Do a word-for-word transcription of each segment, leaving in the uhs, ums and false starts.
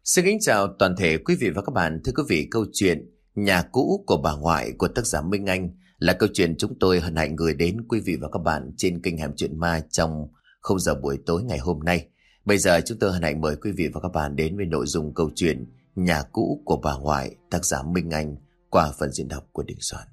Xin kính chào toàn thể quý vị và các bạn. Thưa quý vị, câu chuyện Nhà cũ của bà ngoại của tác giả Minh Anh là câu chuyện chúng tôi hân hạnh gửi đến quý vị và các bạn trên kênh Hẻm Chuyện Ma trong khung giờ buổi tối ngày hôm nay. Bây giờ chúng tôi hân hạnh mời quý vị và các bạn đến với nội dung câu chuyện Nhà cũ của bà ngoại tác giả Minh Anh qua phần diễn đọc của Đình Soạn.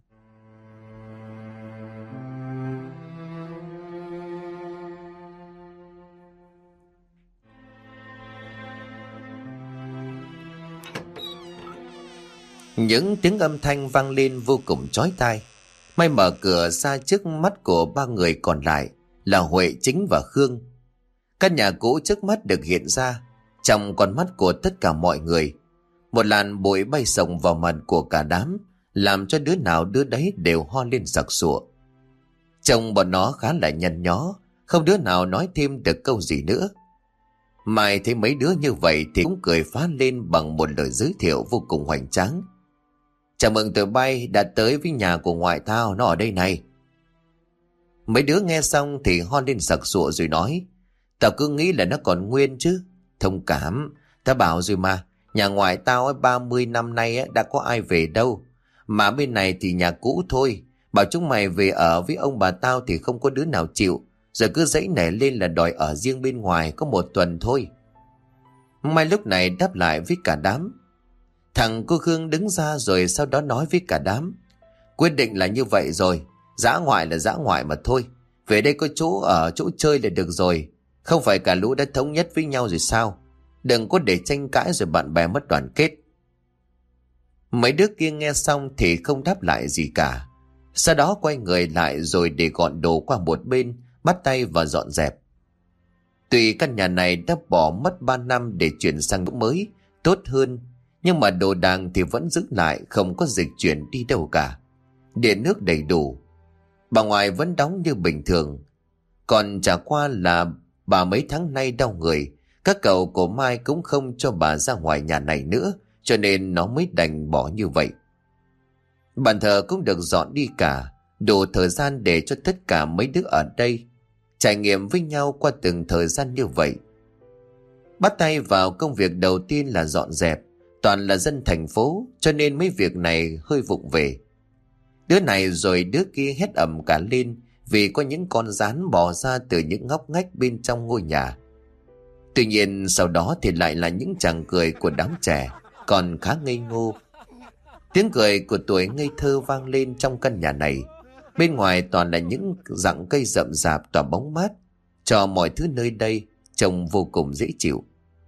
Những tiếng âm thanh vang lên vô cùng chói tai. Mai mở cửa ra trước mắt của ba người còn lại là Huệ, Chính và Khương. Căn nhà cũ trước mắt được hiện ra trong con mắt của tất cả mọi người. Một làn bụi bay sồng vào mặt của cả đám, làm cho đứa nào đứa đấy đều ho lên sặc sụa. Trông bọn nó khá là nhăn nhó, không đứa nào nói thêm được câu gì nữa. Mai thấy mấy đứa như vậy thì cũng cười phá lên bằng một lời giới thiệu vô cùng hoành tráng. Chào mừng tụi bay đã tới với nhà của ngoại tao, nó ở đây này. Mấy đứa nghe xong thì ho lên sặc sụa rồi nói: Tao cứ nghĩ là nó còn nguyên chứ. Thông cảm, tao bảo rồi mà, nhà ngoại tao ấy ba mươi năm nay ấy, đã có ai về đâu. Mà bên này thì nhà cũ thôi. Bảo chúng mày về ở với ông bà tao thì không có đứa nào chịu. Rồi cứ dãy nảy lên là đòi ở riêng bên ngoài có một tuần thôi. Mai lúc này đáp lại với cả đám. Thằng cô Khương đứng ra rồi sau đó nói với cả đám: Quyết định là như vậy rồi, dã ngoại là dã ngoại mà thôi. Về đây có chỗ ở chỗ chơi là được rồi. Không phải cả lũ đã thống nhất với nhau rồi sao? Đừng có để tranh cãi rồi bạn bè mất đoàn kết. Mấy đứa kia nghe xong thì không đáp lại gì cả. Sau đó quay người lại rồi để gọn đồ qua một bên, bắt tay và dọn dẹp. Tuy căn nhà này đã bỏ mất ba năm để chuyển sang chỗ mới, tốt hơn, nhưng mà đồ đạc thì vẫn giữ lại, không có dịch chuyển đi đâu cả. Điện nước đầy đủ, bà ngoại vẫn đóng như bình thường. Còn chả qua là bà mấy tháng nay đau người, các cậu của Mai cũng không cho bà ra ngoài nhà này nữa, cho nên nó mới đành bỏ như vậy. Bàn thờ cũng được dọn đi cả, đủ thời gian để cho tất cả mấy đứa ở đây trải nghiệm với nhau qua từng thời gian như vậy. Bắt tay vào công việc đầu tiên là dọn dẹp. Toàn là dân thành phố, cho nên mấy việc này hơi vụng về. Đứa này rồi đứa kia hét ầm cả lên vì có những con rán bò ra từ những ngóc ngách bên trong ngôi nhà. Tuy nhiên sau đó thì lại là những tràng cười của đám trẻ còn khá ngây ngô. Tiếng cười của tuổi ngây thơ vang lên trong căn nhà này. Bên ngoài toàn là những rặng cây rậm rạp tỏa bóng mát, cho mọi thứ nơi đây trông vô cùng dễ chịu.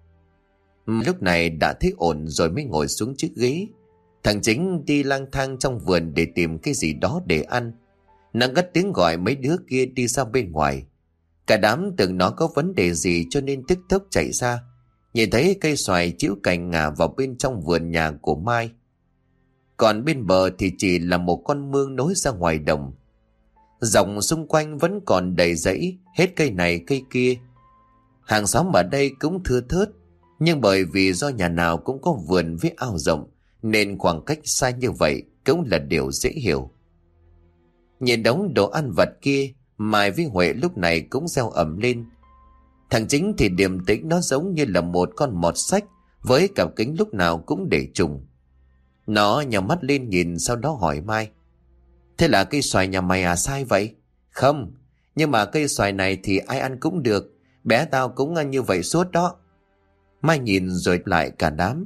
Lúc này đã thấy ổn rồi mới ngồi xuống chiếc ghế. Thằng Chính đi lang thang trong vườn để tìm cái gì đó để ăn. Nó cất tiếng gọi mấy đứa kia đi ra bên ngoài. Cả đám tưởng nó có vấn đề gì cho nên tức tốc chạy ra. Nhìn thấy cây xoài chĩu cành ngả vào bên trong vườn nhà của Mai. Còn bên bờ thì chỉ là một con mương nối ra ngoài đồng. Dọc xung quanh vẫn còn đầy rẫy, hết cây này cây kia. Hàng xóm ở đây cũng thưa thớt, nhưng bởi vì do nhà nào cũng có vườn với ao rộng nên khoảng cách xa như vậy cũng là điều dễ hiểu. Nhìn đống đồ ăn vặt kia, Mai với Huệ lúc này cũng reo ầm lên. Thằng Chính thì điềm tĩnh, nó giống như là một con mọt sách với cặp kính lúc nào cũng để trùng. Nó nhào mắt lên nhìn, sau đó hỏi Mai: Thế là cây xoài nhà mày à, sai vậy? Không, nhưng mà cây xoài này thì ai ăn cũng được, bé tao cũng ăn như vậy suốt đó. Mai nhìn rồi lại cả đám.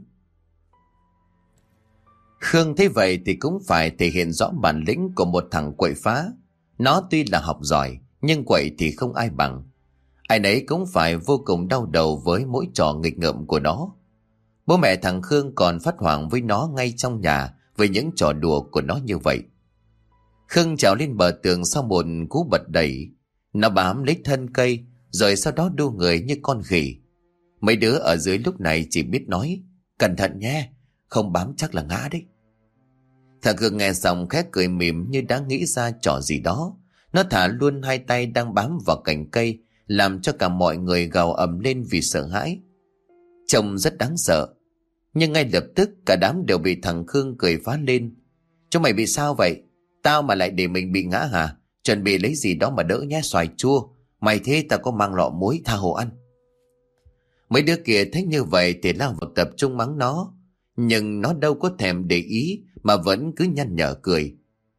Khương thấy vậy thì cũng phải thể hiện rõ bản lĩnh của một thằng quậy phá. Nó tuy là học giỏi, nhưng quậy thì không ai bằng. Ai nấy cũng phải vô cùng đau đầu với mỗi trò nghịch ngợm của nó. Bố mẹ thằng Khương còn phát hoảng với nó ngay trong nhà với những trò đùa của nó như vậy. Khương trèo lên bờ tường sau một cú bật đẩy. Nó bám lấy thân cây, rồi sau đó đu người như con khỉ. Mấy đứa ở dưới lúc này chỉ biết nói: Cẩn thận nhé, không bám chắc là ngã đấy. Thằng Khương nghe xong khẽ cười mỉm như đã nghĩ ra trò gì đó. Nó thả luôn hai tay đang bám vào cành cây, làm cho cả mọi người gào ầm lên vì sợ hãi. Trông rất đáng sợ. Nhưng ngay lập tức cả đám đều bị thằng Khương cười phá lên. Chúng mày bị sao vậy? Tao mà lại để mình bị ngã hả? Chuẩn bị lấy gì đó mà đỡ nhé, xoài chua. Mày thế tao có mang lọ muối tha hồ ăn. Mấy đứa kia thấy như vậy thì lao vào tập trung mắng nó. Nhưng nó đâu có thèm để ý mà vẫn cứ nhăn nhở cười.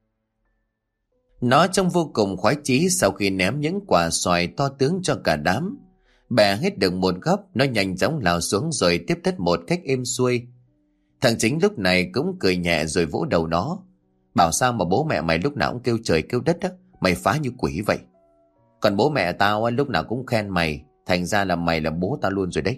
Nó trông vô cùng khoái chí sau khi ném những quả xoài to tướng cho cả đám. Bẻ hết được một góc, nó nhanh chóng lao xuống rồi tiếp đất một cách êm xuôi. Thằng Chính lúc này cũng cười nhẹ rồi vỗ đầu nó. Bảo sao mà bố mẹ mày lúc nào cũng kêu trời kêu đất á, mày phá như quỷ vậy. Còn bố mẹ tao lúc nào cũng khen mày, thành ra là mày là bố tao luôn rồi đấy.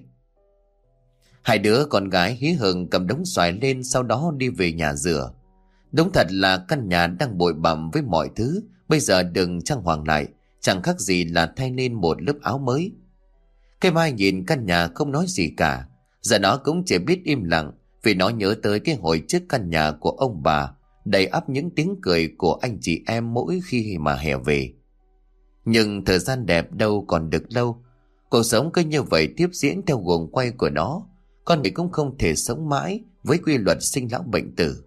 Hai đứa con gái hí hửng cầm đống xoài lên, sau đó đi về nhà rửa. Đúng thật là căn nhà đang bụi bặm với mọi thứ, bây giờ đừng trang hoàng lại, chẳng khác gì là thay nên một lớp áo mới. Cái Mai nhìn căn nhà không nói gì cả, giờ nó cũng chỉ biết im lặng vì nó nhớ tới cái hồi trước căn nhà của ông bà, đầy ắp những tiếng cười của anh chị em mỗi khi mà hè về. Nhưng thời gian đẹp đâu còn được lâu, cuộc sống cứ như vậy tiếp diễn theo guồng quay của nó. Con người cũng không thể sống mãi với quy luật sinh lão bệnh tử.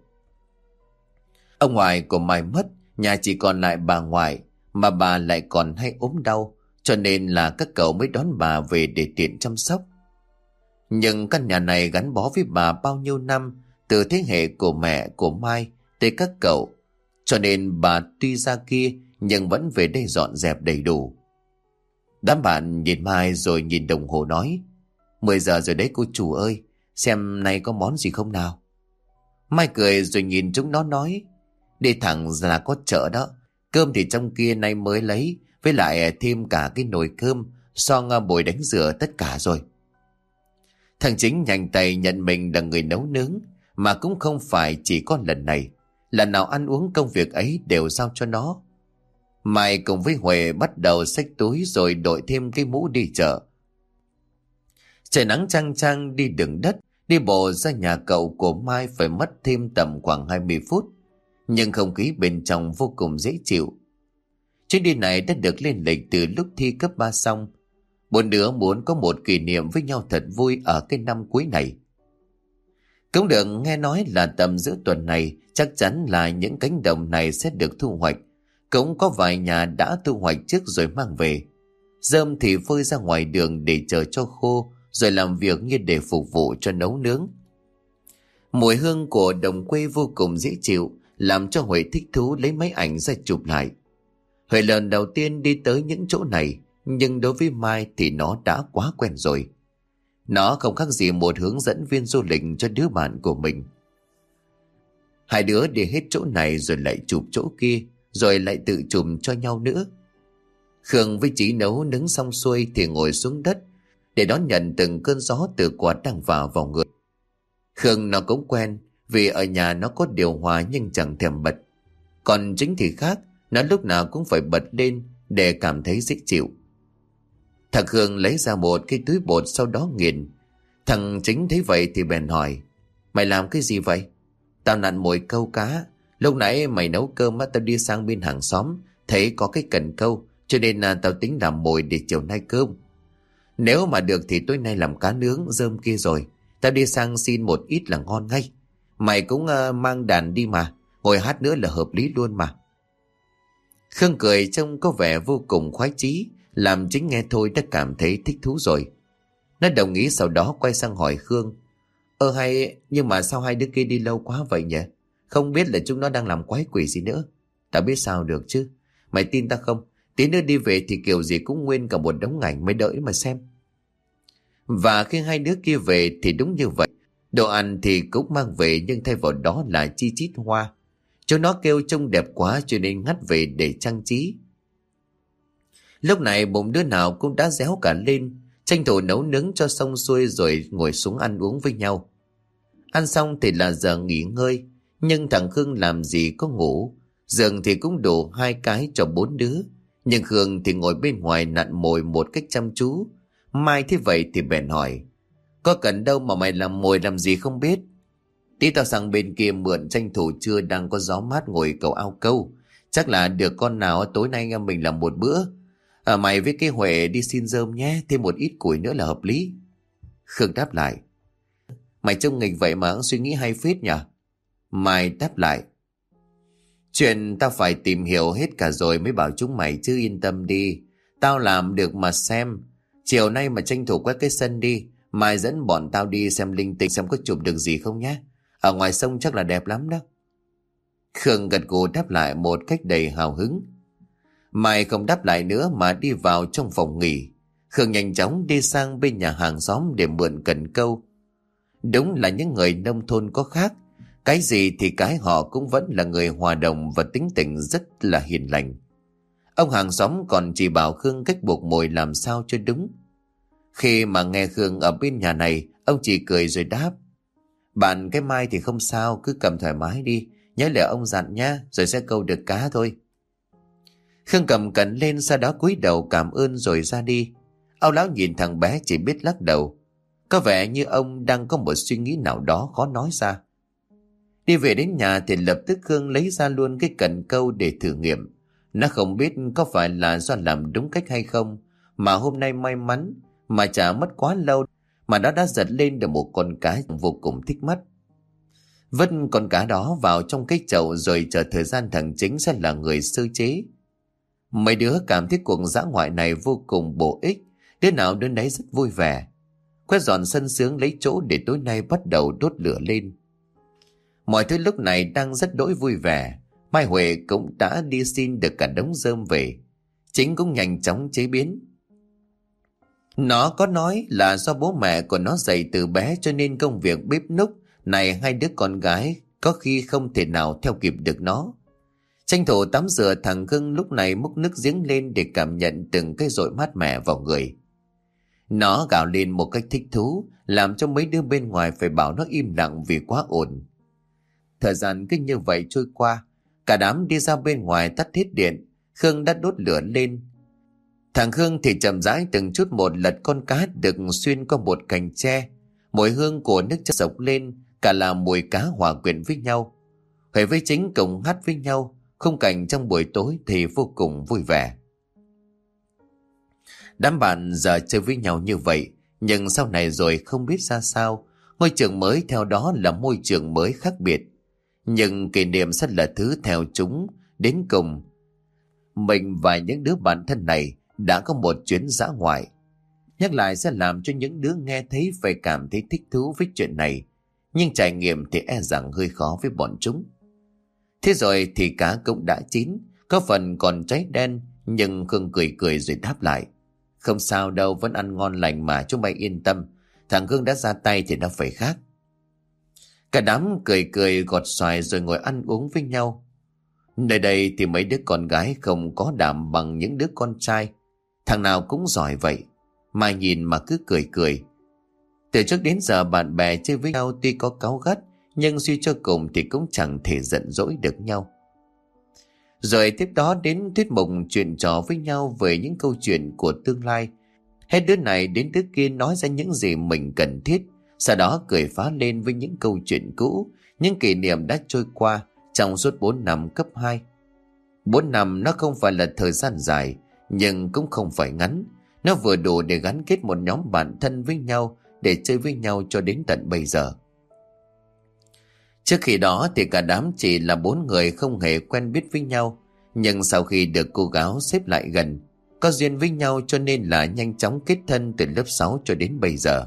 Ông ngoại của Mai mất, nhà chỉ còn lại bà ngoại, mà bà lại còn hay ốm đau, cho nên là các cậu mới đón bà về để tiện chăm sóc. Nhưng căn nhà này gắn bó với bà bao nhiêu năm, từ thế hệ của mẹ của Mai tới các cậu, cho nên bà tuy ra kia nhưng vẫn về đây dọn dẹp đầy đủ. Đám bạn nhìn Mai rồi nhìn đồng hồ nói: Mười giờ rồi đấy cô chủ ơi, xem nay có món gì không nào. Mai cười rồi nhìn chúng nó nói: Đi thẳng ra là có chợ đó, cơm thì trong kia nay mới lấy, với lại thêm cả cái nồi cơm, xong bồi đánh rửa tất cả rồi. Thằng Chính nhanh tay nhận mình là người nấu nướng, mà cũng không phải chỉ có lần này, lần nào ăn uống công việc ấy đều giao cho nó. Mai cùng với Huệ bắt đầu xách túi rồi đội thêm cái mũ đi chợ. Trời nắng chang chang đi đường đất, đi bộ ra nhà cậu của Mai phải mất thêm tầm khoảng hai mươi phút, nhưng không khí bên trong vô cùng dễ chịu. Chuyến đi này đã được lên lịch từ lúc thi cấp ba xong. Bốn đứa muốn có một kỷ niệm với nhau thật vui ở cái năm cuối này. Cũng được nghe nói là tầm giữa tuần này chắc chắn là những cánh đồng này sẽ được thu hoạch. Cũng có vài nhà đã thu hoạch trước rồi mang về. Rơm thì phơi ra ngoài đường để chờ cho khô, rồi làm việc như để phục vụ cho nấu nướng. Mùi hương của đồng quê vô cùng dễ chịu, làm cho Huệ thích thú lấy máy ảnh ra chụp lại. Huệ lần đầu tiên đi tới những chỗ này, nhưng đối với Mai thì nó đã quá quen rồi. Nó không khác gì một hướng dẫn viên du lịch cho đứa bạn của mình. Hai đứa đi hết chỗ này rồi lại chụp chỗ kia, rồi lại tự chụp cho nhau nữa. Khương với Chí nấu nướng xong xuôi thì ngồi xuống đất để đón nhận từng cơn gió từ quạt đang vào vào người. Khương nó cũng quen, vì ở nhà nó có điều hòa nhưng chẳng thèm bật. Còn Chính thì khác, nó lúc nào cũng phải bật lên để cảm thấy dễ chịu. Thằng Khương lấy ra một cái túi bột sau đó nghiền. Thằng Chính thấy vậy thì bèn hỏi: Mày làm cái gì vậy? Tao nặn mồi câu cá. Lúc nãy mày nấu cơm á, tao đi sang bên hàng xóm thấy có cái cần câu, cho nên là tao tính làm mồi để chiều nay cơm. Nếu mà được thì tối nay làm cá nướng rơm kia rồi. Tao đi sang xin một ít là ngon ngay. Mày cũng uh, mang đàn đi mà, ngồi hát nữa là hợp lý luôn mà. Khương cười trông có vẻ vô cùng khoái chí, làm Chính nghe thôi đã cảm thấy thích thú rồi. Nó đồng ý, sau đó quay sang hỏi Khương: Ơ hay, nhưng mà sao hai đứa kia đi lâu quá vậy nhỉ? Không biết là chúng nó đang làm quái quỷ gì nữa. Tao biết sao được chứ. Mày tin ta không? Tí nữa đi về thì kiểu gì cũng nguyên cả một đống ảnh, mày đợi mà xem. Và khi hai đứa kia về thì đúng như vậy. Đồ ăn thì cũng mang về, nhưng thay vào đó là chi chít hoa. Chúng nó kêu trông đẹp quá cho nên ngắt về để trang trí. Lúc này bụng đứa nào cũng đã réo cả lên, tranh thủ nấu nướng cho xong xuôi rồi ngồi xuống ăn uống với nhau. Ăn xong thì là giờ nghỉ ngơi, nhưng thằng Khương làm gì có ngủ. Giường thì cũng đủ hai cái cho bốn đứa, nhưng Khương thì ngồi bên ngoài nặn mồi một cách chăm chú. Mai thế vậy thì bèn hỏi: Có cần đâu mà mày làm mồi làm gì không biết? Tí tao sang bên kia mượn, tranh thủ trưa đang có gió mát ngồi cầu ao câu. Chắc là được con nào tối nay anh em mình làm một bữa. À, mày với cái Huệ đi xin rơm nhé, thêm một ít củi nữa là hợp lý. Khương đáp lại: Mày trông nghịch vậy mà suy nghĩ hay phết nhỉ? Mai đáp lại: Chuyện tao phải tìm hiểu hết cả rồi mới bảo chúng mày, chứ yên tâm đi. Tao làm được mà xem. Chiều nay mà tranh thủ quét cái sân đi, Mai dẫn bọn tao đi xem linh tinh xem có chụp được gì không nhé. Ở ngoài sông chắc là đẹp lắm đó. Khương gật gù đáp lại một cách đầy hào hứng. Mai không đáp lại nữa mà đi vào trong phòng nghỉ. Khương nhanh chóng đi sang bên nhà hàng xóm để mượn cần câu. Đúng là những người nông thôn có khác. Cái gì thì cái họ cũng vẫn là người hòa đồng và tính tình rất là hiền lành. Ông hàng xóm còn chỉ bảo Khương cách buộc mồi làm sao cho đúng. Khi mà nghe Khương ở bên nhà này, ông chỉ cười rồi đáp: Bạn cái mai thì không sao, cứ cầm thoải mái đi. Nhớ lời ông dặn nhá, rồi sẽ câu được cá thôi. Khương cầm cần lên, sau đó cúi đầu cảm ơn rồi ra đi. Ông lão nhìn thằng bé chỉ biết lắc đầu. Có vẻ như ông đang có một suy nghĩ nào đó khó nói ra. Đi về đến nhà thì lập tức Khương lấy ra luôn cái cần câu để thử nghiệm. Nó không biết có phải là do làm đúng cách hay không, mà hôm nay may mắn mà chả mất quá lâu mà nó đã giật lên được một con cá vô cùng thích mắt. Vứt con cá đó vào trong cái chậu rồi chờ thời gian thằng Chính sẽ là người sơ chế. Mấy đứa cảm thấy cuộc dã ngoại này vô cùng bổ ích, đứa nào đứa nấy rất vui vẻ. Quét dọn sân sướng lấy chỗ để tối nay bắt đầu đốt lửa lên. Mọi thứ lúc này đang rất đỗi vui vẻ. Mai Huệ cũng đã đi xin được cả đống rơm về. Chính cũng nhanh chóng chế biến. Nó có nói là do bố mẹ của nó dạy từ bé cho nên công việc bếp núc này hai đứa con gái có khi không thể nào theo kịp được nó. Tranh thủ tắm rửa, thằng Khương lúc này múc nước giếng lên để cảm nhận từng cái dội mát mẻ vào người. Nó gào lên một cách thích thú, làm cho mấy đứa bên ngoài phải bảo nó im lặng vì quá ồn. Thời gian cứ như vậy trôi qua, cả đám đi ra bên ngoài tắt hết điện. Khương đã đốt lửa lên. Thằng Khương thì chậm rãi từng chút một lật con cá được xuyên qua một cành tre. Mùi hương của nước chất sộc lên, cả là mùi cá hòa quyện với nhau. Huệ với Chính cùng hát với nhau, khung cảnh trong buổi tối thì vô cùng vui vẻ. Đám bạn giờ chơi với nhau như vậy, nhưng sau này rồi không biết ra sao. Ngôi trường mới theo đó là môi trường mới khác biệt, nhưng kỷ niệm sẽ là thứ theo chúng đến cùng. Mình và những đứa bạn thân này đã có một chuyến dã ngoại. Nhắc lại sẽ làm cho những đứa nghe thấy phải cảm thấy thích thú với chuyện này, nhưng trải nghiệm thì e rằng hơi khó với bọn chúng. Thế rồi thì cá cũng đã chín, có phần còn cháy đen, nhưng Khương cười cười rồi đáp lại: Không sao đâu, vẫn ăn ngon lành mà, chúng mày yên tâm. Thằng Khương đã ra tay thì nó phải khác. Cả đám cười cười gọt xoài rồi ngồi ăn uống với nhau. Nơi đây thì mấy đứa con gái không có đảm bằng những đứa con trai. Thằng nào cũng giỏi vậy, mà nhìn mà cứ cười cười. Từ trước đến giờ bạn bè chơi với nhau tuy có cáu gắt, nhưng suy cho cùng thì cũng chẳng thể giận dỗi được nhau. Rồi tiếp đó đến thuyết mục chuyện trò với nhau về những câu chuyện của tương lai. Hết đứa này đến đứa kia nói ra những gì mình cần thiết, sau đó cười phá lên với những câu chuyện cũ, những kỷ niệm đã trôi qua trong suốt bốn năm cấp hai. Bốn năm nó không phải là thời gian dài, nhưng cũng không phải ngắn. Nó vừa đủ để gắn kết một nhóm bạn thân với nhau, để chơi với nhau cho đến tận bây giờ. Trước khi đó thì cả đám chỉ là bốn người không hề quen biết với nhau, nhưng sau khi được cô gái xếp lại gần, có duyên với nhau cho nên là nhanh chóng kết thân từ lớp sáu cho đến bây giờ.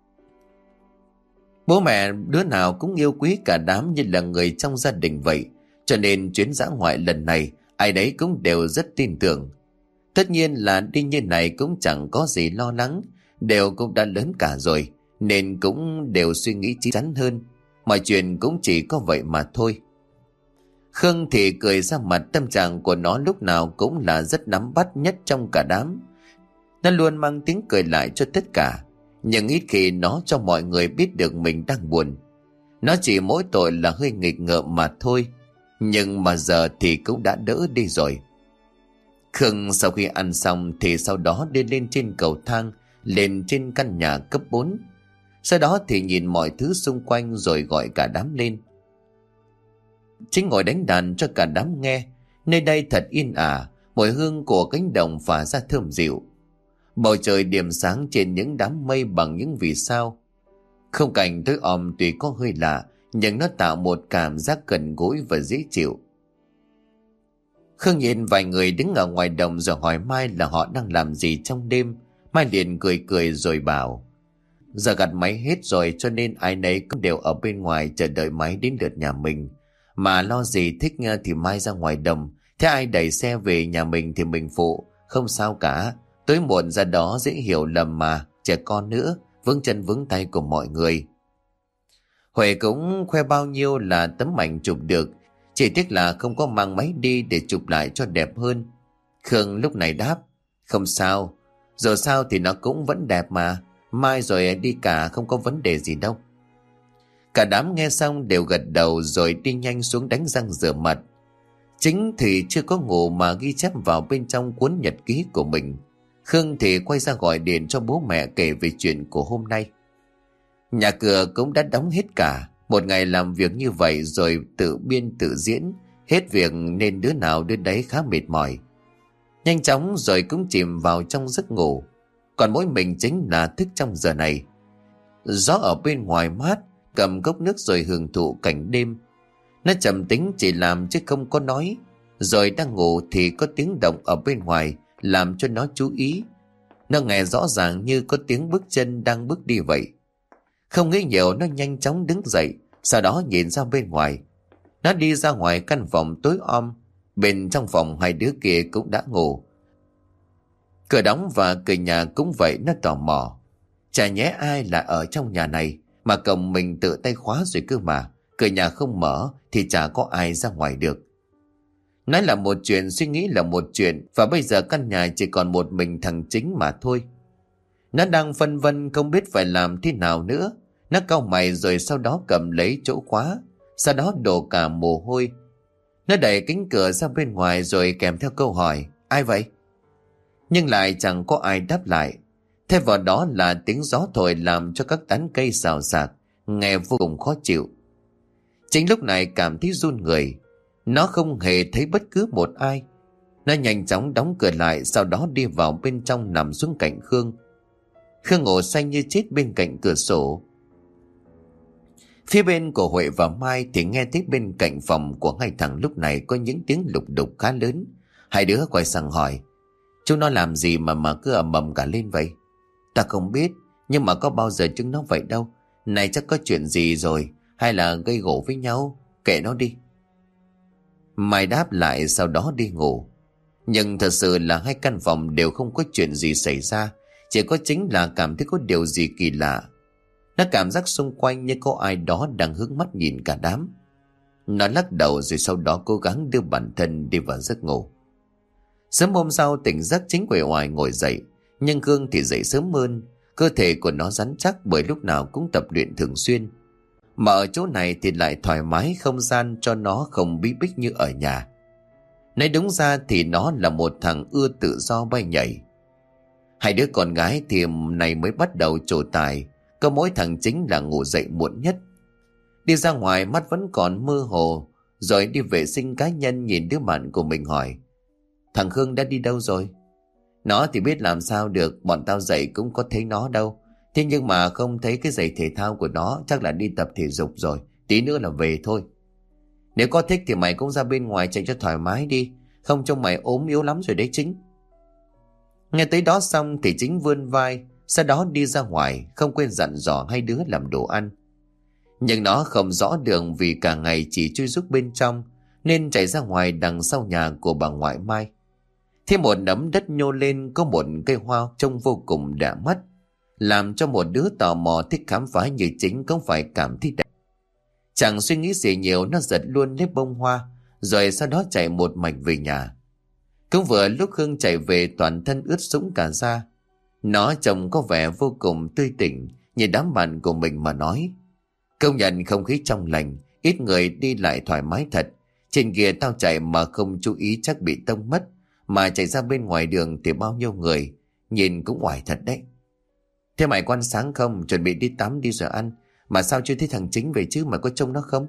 Bố mẹ đứa nào cũng yêu quý cả đám như là người trong gia đình vậy, cho nên chuyến dã ngoại lần này ai đấy cũng đều rất tin tưởng. Tất nhiên là đi như này cũng chẳng có gì lo lắng, đều cũng đã lớn cả rồi, nên cũng đều suy nghĩ chín chắn hơn. Mọi chuyện cũng chỉ có vậy mà thôi. Khương thì cười ra mặt, tâm trạng của nó lúc nào cũng là rất nắm bắt nhất trong cả đám. Nó luôn mang tiếng cười lại cho tất cả, nhưng ít khi nó cho mọi người biết được mình đang buồn. Nó chỉ mỗi tội là hơi nghịch ngợm mà thôi, nhưng mà giờ thì cũng đã đỡ đi rồi. Khương sau khi ăn xong thì sau đó đi lên trên cầu thang, lên trên căn nhà cấp bốn. Sau đó thì nhìn mọi thứ xung quanh rồi gọi cả đám lên. Chính ngồi đánh đàn cho cả đám nghe. Nơi đây thật yên ả, mùi hương của cánh đồng phả ra thơm dịu. Bầu trời điểm sáng trên những đám mây bằng những vì sao. Không cảnh tối om tuy có hơi lạ, nhưng nó tạo một cảm giác gần gũi và dễ chịu. Khương nhìn vài người đứng ở ngoài đồng rồi hỏi Mai là họ đang làm gì trong đêm. Mai liền cười cười rồi bảo: Giờ gặt máy hết rồi cho nên ai nấy cũng đều ở bên ngoài chờ đợi máy đến lượt nhà mình. Mà lo gì thích thì mai ra ngoài đồng. Thế ai đẩy xe về nhà mình thì mình phụ. Không sao cả. Tối muộn ra đó dễ hiểu lầm mà. Trẻ con nữa. Vướng chân vướng tay của mọi người. Huệ cũng khoe bao nhiêu là tấm ảnh chụp được. Chỉ tiếc là không có mang máy đi để chụp lại cho đẹp hơn. Khương lúc này đáp. Không sao. Dù sao thì nó cũng vẫn đẹp mà. Mai rồi đi cả không có vấn đề gì đâu. Cả đám nghe xong đều gật đầu rồi đi nhanh xuống đánh răng rửa mặt. Chính thì chưa có ngủ mà ghi chép vào bên trong cuốn nhật ký của mình. Khương thì quay ra gọi điện cho bố mẹ kể về chuyện của hôm nay. Nhà cửa cũng đã đóng hết cả. Một ngày làm việc như vậy rồi tự biên tự diễn. Hết việc nên đứa nào đứa đấy khá mệt mỏi. Nhanh chóng rồi cũng chìm vào trong giấc ngủ. Còn mỗi mình chính là thức trong giờ này. Gió ở bên ngoài mát, cầm cốc nước rồi hưởng thụ cảnh đêm. Nó trầm tính chỉ làm chứ không có nói. Rồi đang ngủ thì có tiếng động ở bên ngoài làm cho nó chú ý. Nó nghe rõ ràng như có tiếng bước chân đang bước đi vậy. Không nghĩ nhiều, nó nhanh chóng đứng dậy, sau đó nhìn ra bên ngoài. Nó đi ra ngoài căn phòng tối om. Bên trong phòng hai đứa kia cũng đã ngủ. Cửa đóng và cửa nhà cũng vậy. Nó tò mò. Chả nhẽ ai là ở trong nhà này mà cổng mình tự tay khóa rồi cơ mà. Cửa nhà không mở thì chả có ai ra ngoài được. Nói là một chuyện, suy nghĩ là một chuyện. Và bây giờ căn nhà chỉ còn một mình thằng Chính mà thôi. Nó đang phân vân không biết phải làm thế nào nữa. Nó cau mày rồi sau đó cầm lấy chỗ khóa. Sau đó đổ cả mồ hôi. Nó đẩy cánh cửa ra bên ngoài rồi kèm theo câu hỏi. Ai vậy? Nhưng lại chẳng có ai đáp lại. Thay vào đó là tiếng gió thổi làm cho các tán cây xào xạc, nghe vô cùng khó chịu. Chính lúc này cảm thấy run người. Nó không hề thấy bất cứ một ai. Nó nhanh chóng đóng cửa lại, sau đó đi vào bên trong nằm xuống cạnh Khương. Khương ngủ say như chết bên cạnh cửa sổ. Phía bên của Huệ và Mai thì nghe thấy bên cạnh phòng của hai thằng lúc này có những tiếng lục đục khá lớn. Hai đứa quay sang hỏi. Chúng nó làm gì mà mà cứ ầm ầm cả lên vậy? Ta không biết, nhưng mà có bao giờ chúng nó vậy đâu. Này chắc có chuyện gì rồi, hay là gây gổ với nhau. Kệ nó đi. Mai đáp lại sau đó đi ngủ. Nhưng thật sự là hai căn phòng đều không có chuyện gì xảy ra. Chỉ có chính là cảm thấy có điều gì kỳ lạ. Nó cảm giác xung quanh như có ai đó đang hướng mắt nhìn cả đám. Nó lắc đầu rồi sau đó cố gắng đưa bản thân đi vào giấc ngủ. Sớm hôm sau tỉnh giấc, Chính quể oải ngồi dậy. Nhưng Khương thì dậy sớm hơn. Cơ thể của nó rắn chắc bởi lúc nào cũng tập luyện thường xuyên. Mà ở chỗ này thì lại thoải mái, không gian cho nó không bí bích như ở nhà. Nói đúng ra thì nó là một thằng ưa tự do bay nhảy. Hai đứa con gái thì này mới bắt đầu trổ tài. Có mỗi thằng Chính là ngủ dậy muộn nhất. Đi ra ngoài mắt vẫn còn mơ hồ. Rồi đi vệ sinh cá nhân nhìn đứa bạn của mình hỏi. Thằng Khương đã đi đâu rồi? Nó thì biết làm sao được, bọn tao dậy cũng có thấy nó đâu. Thế nhưng mà không thấy cái giày thể thao của nó, chắc là đi tập thể dục rồi. Tí nữa là về thôi. Nếu có thích thì mày cũng ra bên ngoài chạy cho thoải mái đi. Không trông mày ốm yếu lắm rồi đấy Chính. Nghe tới đó xong thì Chính vươn vai, sau đó đi ra ngoài, không quên dặn dò hai đứa làm đồ ăn. Nhưng nó không rõ đường vì cả ngày chỉ chui rúc bên trong, nên chạy ra ngoài đằng sau nhà của bà ngoại Mai. Thêm một nấm đất nhô lên có một cây hoa trông vô cùng đẹp mắt, làm cho một đứa tò mò thích khám phá như Chính cũng phải cảm thấy đẹp. Chẳng suy nghĩ gì nhiều, nó giật luôn lấy bông hoa, rồi sau đó chạy một mạch về nhà. Cũng vừa lúc Hương chạy về toàn thân ướt sũng cả da. Nó trông có vẻ vô cùng tươi tỉnh, như đám bạn của mình mà nói. Công nhận không khí trong lành, ít người đi lại thoải mái thật. Trên kia tao chạy mà không chú ý chắc bị tông mất, mà chạy ra bên ngoài đường thì bao nhiêu người, nhìn cũng oải thật đấy. Thế mày quan sáng không? Chuẩn bị đi tắm đi rồi ăn. Mà sao chưa thấy thằng Chính về chứ, mà có trông nó không?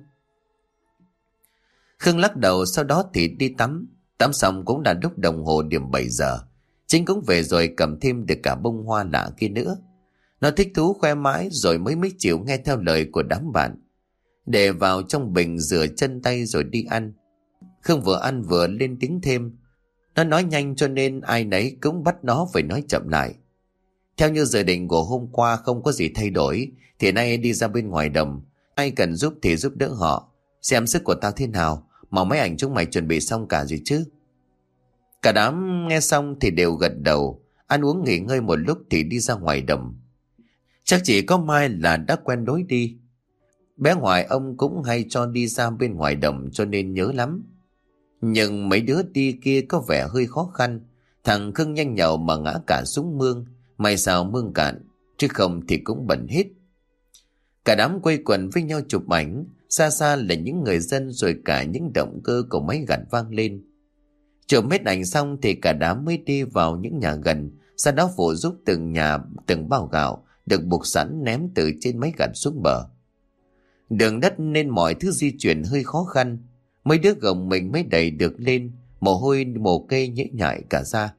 Khương lắc đầu, sau đó thì đi tắm. Tắm xong cũng đã lúc đồng hồ điểm bảy giờ. Chính cũng về rồi, cầm thêm được cả bông hoa lạ kia nữa. Nó thích thú khoe mãi rồi mới mới chịu nghe theo lời của đám bạn. Để vào trong bình rửa chân tay rồi đi ăn. Khương vừa ăn vừa lên tiếng thêm. Nó nói nhanh cho nên ai nấy cũng bắt nó phải nói chậm lại. Theo như dự định của hôm qua không có gì thay đổi, thì nay đi ra bên ngoài đồng. Ai cần giúp thì giúp đỡ họ. Xem sức của tao thế nào, mà mấy ảnh chúng mày chuẩn bị xong cả rồi chứ? Cả đám nghe xong thì đều gật đầu. Ăn uống nghỉ ngơi một lúc thì đi ra ngoài đồng. Chắc chỉ có Mai là đã quen lối đi. Bé ngoại ông cũng hay cho đi ra bên ngoài đồng cho nên nhớ lắm. Nhưng mấy đứa đi kia có vẻ hơi khó khăn. Thằng Khương nhanh nhậu mà ngã cả xuống mương. May sao mương cạn, chứ không thì cũng bẩn hết. Cả đám quây quần với nhau chụp ảnh. Xa xa là những người dân, rồi cả những động cơ của máy gặt vang lên. Chụp hết ảnh xong thì cả đám mới đi vào những nhà gần. Sau đó phụ giúp từng nhà từng bao gạo được buộc sẵn ném từ trên máy gặt xuống bờ. Đường đất nên mọi thứ di chuyển hơi khó khăn. Mấy đứa gồng mình mới đẩy được lên, mồ hôi mồ kê nhễ nhại cả ra.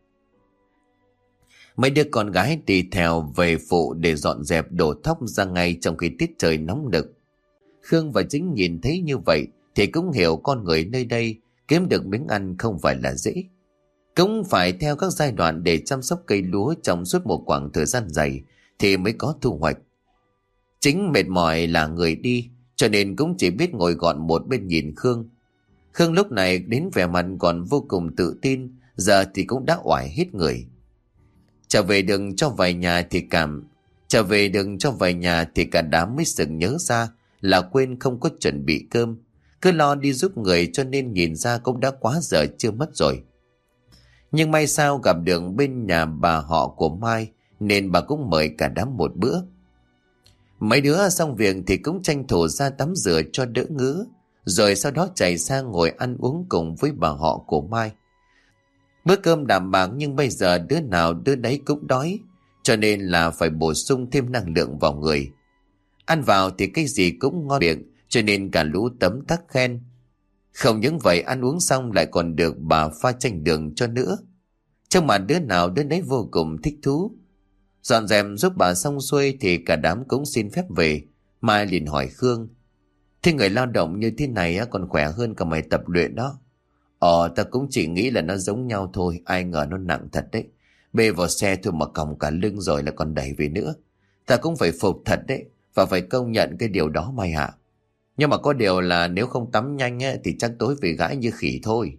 Mấy đứa con gái đi theo về phụ để dọn dẹp đổ thóc ra ngay trong khi tiết trời nóng nực. Khương và Chính nhìn thấy như vậy thì cũng hiểu con người nơi đây kiếm được miếng ăn không phải là dễ. Cũng phải theo các giai đoạn để chăm sóc cây lúa trong suốt một khoảng thời gian dài thì mới có thu hoạch. Chính mệt mỏi là người đi, cho nên cũng chỉ biết ngồi gọn một bên nhìn Khương. Khương lúc này đến vẻ mặt còn vô cùng tự tin, giờ thì cũng đã oải hết người. Trở về đường cho vài nhà thì cảm Trở về đường cho vài nhà thì cả đám mới sực nhớ ra là quên không có chuẩn bị cơm. Cứ lo đi giúp người cho nên nhìn ra cũng đã quá giờ chưa mất rồi. Nhưng may sao gặp được bên nhà bà họ của Mai, nên bà cũng mời cả đám một bữa. Mấy đứa xong việc thì cũng tranh thủ ra tắm rửa cho đỡ ngứa, rồi sau đó chạy sang ngồi ăn uống cùng với bà họ của Mai. Bữa cơm đạm bạc nhưng bây giờ đứa nào đứa đấy cũng đói, cho nên là phải bổ sung thêm năng lượng vào người. Ăn vào thì cái gì cũng ngon miệng, cho nên cả lũ tấm tắc khen. Không những vậy, ăn uống xong lại còn được bà pha chanh đường cho nữa. Trong mà đứa nào đứa đấy vô cùng thích thú. Dọn dẹp giúp bà xong xuôi thì cả đám cũng xin phép về. Mai liền hỏi Khương: thế người lao động như thế này còn khỏe hơn cả mày tập luyện đó. Ờ, ta cũng chỉ nghĩ là nó giống nhau thôi, ai ngờ nó nặng thật đấy. Bê vào xe thôi mà còng cả lưng rồi là còn đẩy về nữa. Ta cũng phải phục thật đấy, và phải công nhận cái điều đó mày ạ. Nhưng mà có điều là nếu không tắm nhanh ấy, thì chắc tối về gãi như khỉ thôi.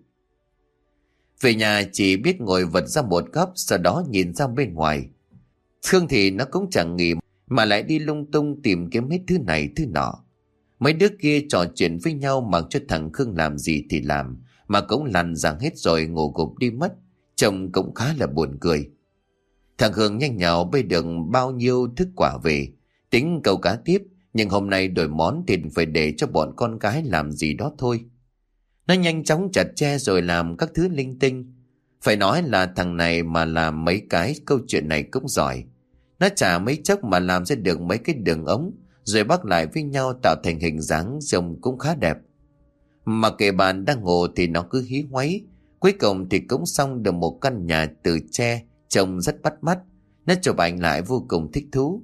Về nhà chỉ biết ngồi vật ra một góc, sau đó nhìn ra bên ngoài. Khương thì nó cũng chẳng nghỉ mà lại đi lung tung tìm kiếm hết thứ này thứ nọ. Mấy đứa kia trò chuyện với nhau mặc cho thằng Khương làm gì thì làm, mà cũng lăn rằng hết rồi ngủ gục đi mất. Trông cũng khá là buồn cười. Thằng Khương nhanh nhào bê được bao nhiêu thức quả về, tính câu cá tiếp, nhưng hôm nay đổi món thì phải để cho bọn con gái làm gì đó thôi. Nó nhanh chóng chặt tre rồi làm các thứ linh tinh. Phải nói là thằng này mà làm mấy cái câu chuyện này cũng giỏi. Nó chả mấy chốc mà làm ra được mấy cái đường ống, rồi bắt lại với nhau tạo thành hình dáng trông cũng khá đẹp. Mà kệ bàn đang ngủ thì nó cứ hí hoáy. Cuối cùng thì cũng xong được một căn nhà từ tre, trông rất bắt mắt. Nó chụp ảnh lại vô cùng thích thú.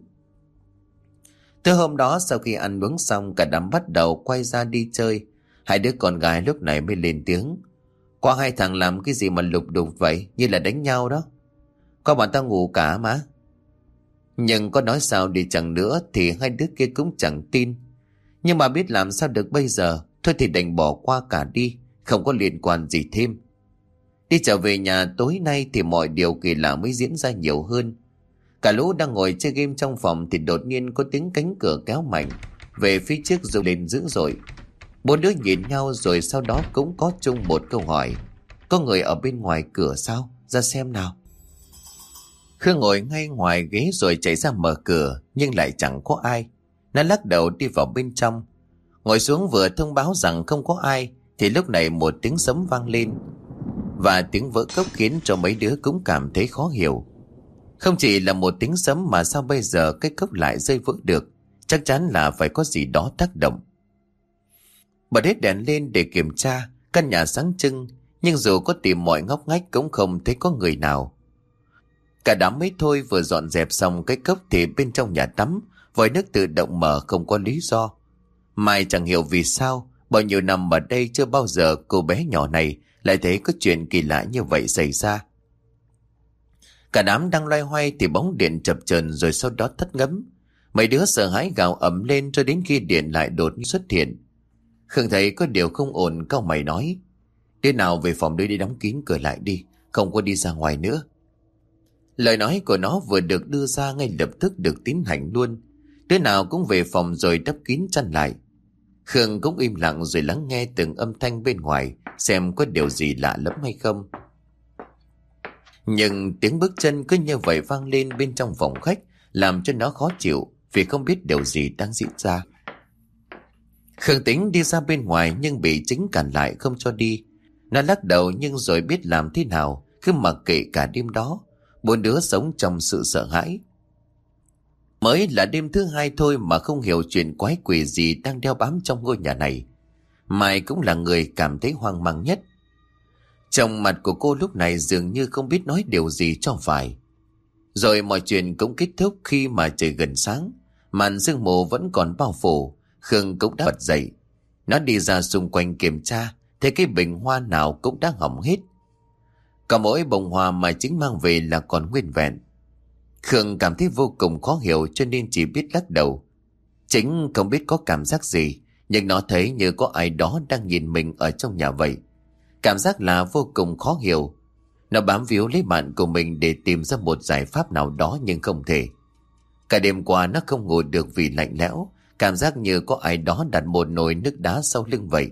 Từ hôm đó sau khi ăn uống xong, cả đám bắt đầu quay ra đi chơi. Hai đứa con gái lúc này mới lên tiếng: qua hai thằng làm cái gì mà lục đục vậy, như là đánh nhau đó. Có bọn tao ngủ cả mà. Nhưng có nói sao đi chăng nữa thì hai đứa kia cũng chẳng tin. Nhưng mà biết làm sao được bây giờ, thôi thì đành bỏ qua cả đi, không có liên quan gì thêm. Đi trở về nhà tối nay thì mọi điều kỳ lạ mới diễn ra nhiều hơn. Cả lũ đang ngồi chơi game trong phòng thì đột nhiên có tiếng cánh cửa kéo mạnh về phía trước rung lên dữ dội. Bốn đứa nhìn nhau rồi sau đó cũng có chung một câu hỏi: có người ở bên ngoài cửa sao? Ra xem nào. Khương ngồi ngay ngoài ghế rồi chạy ra mở cửa, nhưng lại chẳng có ai. Nó lắc đầu đi vào bên trong. Ngồi xuống vừa thông báo rằng không có ai thì lúc này một tiếng sấm vang lên. Và tiếng vỡ cốc khiến cho mấy đứa cũng cảm thấy khó hiểu. Không chỉ là một tiếng sấm mà sao bây giờ cái cốc lại rơi vỡ được? Chắc chắn là phải có gì đó tác động. Bật hết đèn lên để kiểm tra. Căn nhà sáng trưng, nhưng dù có tìm mọi ngóc ngách cũng không thấy có người nào. Cả đám mấy thôi vừa dọn dẹp xong cái cốc thì bên trong nhà tắm vòi nước tự động mở không có lý do. Mai chẳng hiểu vì sao bao nhiêu năm ở đây chưa bao giờ cô bé nhỏ này lại thấy có chuyện kỳ lạ như vậy xảy ra. Cả đám đang loay hoay thì bóng điện chập chờn rồi sau đó tắt ngấm. Mấy đứa sợ hãi gào ầm lên cho đến khi điện lại đột nhiên xuất hiện. Khương thấy có điều không ổn, cau mày nói: "Đứa nào về phòng đưa đi đóng kín cửa lại đi, không có đi ra ngoài nữa." Lời nói của nó vừa được đưa ra ngay lập tức được tiến hành luôn. Đứa nào cũng về phòng rồi đắp kín chăn lại. Khương cũng im lặng rồi lắng nghe từng âm thanh bên ngoài xem có điều gì lạ lẫm hay không. Nhưng tiếng bước chân cứ như vậy vang lên bên trong phòng khách, làm cho nó khó chịu vì không biết điều gì đang diễn ra. Khương tính đi ra bên ngoài nhưng bị Chính cản lại không cho đi. Nó lắc đầu nhưng rồi biết làm thế nào, cứ mặc kệ cả đêm đó. Bốn đứa sống trong sự sợ hãi. Mới là đêm thứ hai thôi mà không hiểu chuyện quái quỷ gì đang đeo bám trong ngôi nhà này. Mai cũng là người cảm thấy hoang mang nhất. Trong mặt của cô lúc này dường như không biết nói điều gì cho phải. Rồi mọi chuyện cũng kết thúc khi mà trời gần sáng. Màn sương mù vẫn còn bao phủ. Khương cũng đã bật dậy. Nó đi ra xung quanh kiểm tra, thấy cái bình hoa nào cũng đã hỏng hết. Cả mỗi bông hoa mà Chính mang về là còn nguyên vẹn. Khương cảm thấy vô cùng khó hiểu cho nên chỉ biết lắc đầu. Chính không biết có cảm giác gì, nhưng nó thấy như có ai đó đang nhìn mình ở trong nhà vậy. Cảm giác là vô cùng khó hiểu. Nó bám víu lấy bạn của mình để tìm ra một giải pháp nào đó nhưng không thể. Cả đêm qua nó không ngủ được vì lạnh lẽo, cảm giác như có ai đó đặt một nồi nước đá sau lưng vậy.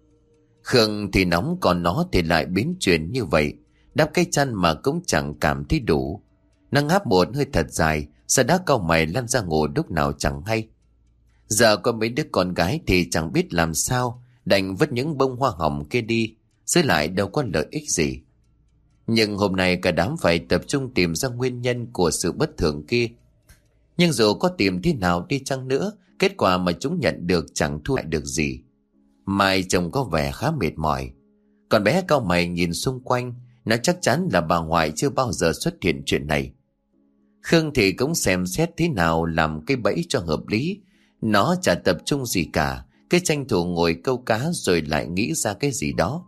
Khương thì nóng còn nó thì lại biến chuyển như vậy. Đắp cái chăn mà cũng chẳng cảm thấy đủ. Nó ngáp một hơi thật dài, sau đó cau mày lăn ra ngủ lúc nào chẳng hay. Giờ có mấy đứa con gái thì chẳng biết làm sao, đành vứt những bông hoa hồng kia đi, giữ lại đâu có lợi ích gì. Nhưng hôm nay cả đám phải tập trung tìm ra nguyên nhân của sự bất thường kia. Nhưng dù có tìm thế nào đi chăng nữa, kết quả mà chúng nhận được chẳng thu lại được gì. Mai trông có vẻ khá mệt mỏi. Còn bé cau mày nhìn xung quanh, nó chắc chắn là bà ngoại chưa bao giờ xuất hiện chuyện này. Khương thì cũng xem xét thế nào làm cái bẫy cho hợp lý. Nó chả tập trung gì cả, cái tranh thủ ngồi câu cá rồi lại nghĩ ra cái gì đó.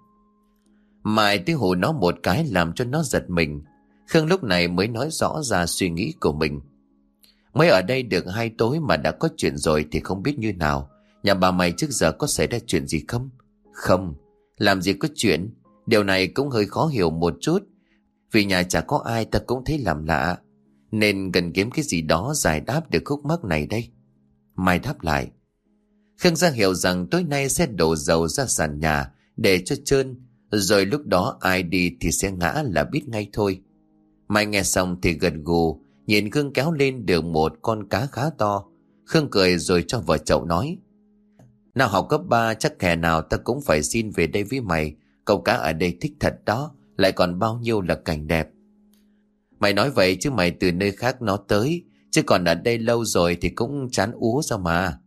Mai tiếng hù nó một cái làm cho nó giật mình. Khương lúc này mới nói rõ ra suy nghĩ của mình. Mới ở đây được hai tối mà đã có chuyện rồi thì không biết như nào. Nhà bà mày trước giờ có xảy ra chuyện gì không? Không, làm gì có chuyện. Điều này cũng hơi khó hiểu một chút. Vì nhà chả có ai ta cũng thấy làm lạ. Nên cần kiếm cái gì đó giải đáp được khúc mắc này đây. Mai đáp lại. Khương ra hiểu rằng tối nay sẽ đổ dầu ra sàn nhà để cho trơn. Rồi lúc đó ai đi thì sẽ ngã là biết ngay thôi. Mai nghe xong thì gật gù, nhìn Khương kéo lên được một con cá khá to. Khương cười rồi cho vào chậu nói. Nào học cấp ba chắc hè nào ta cũng phải xin về đây với mày. Câu cá ở đây thích thật đó, lại còn bao nhiêu là cảnh đẹp. Mày nói vậy chứ mày từ nơi khác nó tới, chứ còn ở đây lâu rồi thì cũng chán úa sao mà.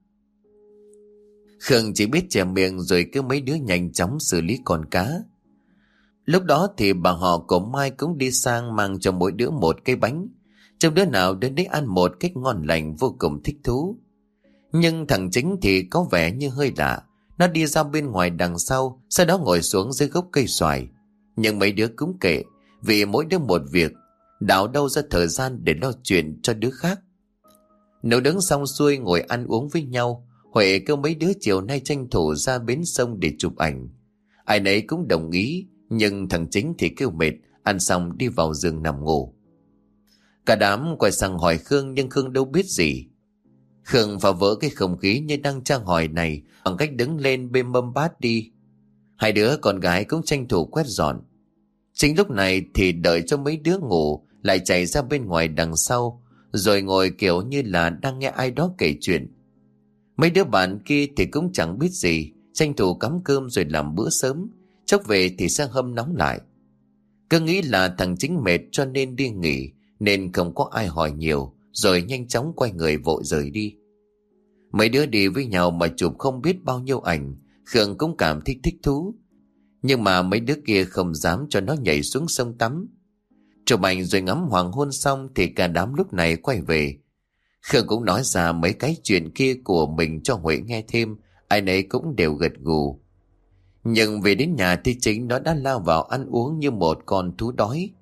Khương chỉ biết chè miệng rồi cứ mấy đứa nhanh chóng xử lý con cá. Lúc đó thì bà họ của Mai cũng đi sang mang cho mỗi đứa một cây bánh. Trong đứa nào đến đấy ăn một cách ngon lành vô cùng thích thú. Nhưng thằng Chính thì có vẻ như hơi lạ. Nó đi ra bên ngoài đằng sau, sau đó ngồi xuống dưới gốc cây xoài. Nhưng mấy đứa cũng kệ, vì mỗi đứa một việc, đào đâu ra thời gian để lo chuyện cho đứa khác. Nấu đứng xong xuôi ngồi ăn uống với nhau, Huệ kêu mấy đứa chiều nay tranh thủ ra bến sông để chụp ảnh. Ai nấy cũng đồng ý, nhưng thằng Chính thì kêu mệt, ăn xong đi vào giường nằm ngủ. Cả đám quay sang hỏi Khương nhưng Khương đâu biết gì. Khương phá vỡ cái không khí như đang tra hỏi này bằng cách đứng lên bê mâm bát đi. Hai đứa con gái cũng tranh thủ quét dọn. Chính lúc này thì đợi cho mấy đứa ngủ lại chạy ra bên ngoài đằng sau, rồi ngồi kiểu như là đang nghe ai đó kể chuyện. Mấy đứa bạn kia thì cũng chẳng biết gì, tranh thủ cắm cơm rồi làm bữa sớm, chốc về thì sẽ hâm nóng lại. Cứ nghĩ là thằng Chính mệt cho nên đi nghỉ, nên không có ai hỏi nhiều, rồi nhanh chóng quay người vội rời đi. Mấy đứa đi với nhau mà chụp không biết bao nhiêu ảnh, Khương cũng cảm thấy thích thú. Nhưng mà mấy đứa kia không dám cho nó nhảy xuống sông tắm. Chụp ảnh rồi ngắm hoàng hôn xong thì cả đám lúc này quay về. Khương cũng nói ra mấy cái chuyện kia của mình cho Huệ nghe thêm, ai nấy cũng đều gật gù. Nhưng về đến nhà thì Chính nó đã lao vào ăn uống như một con thú đói.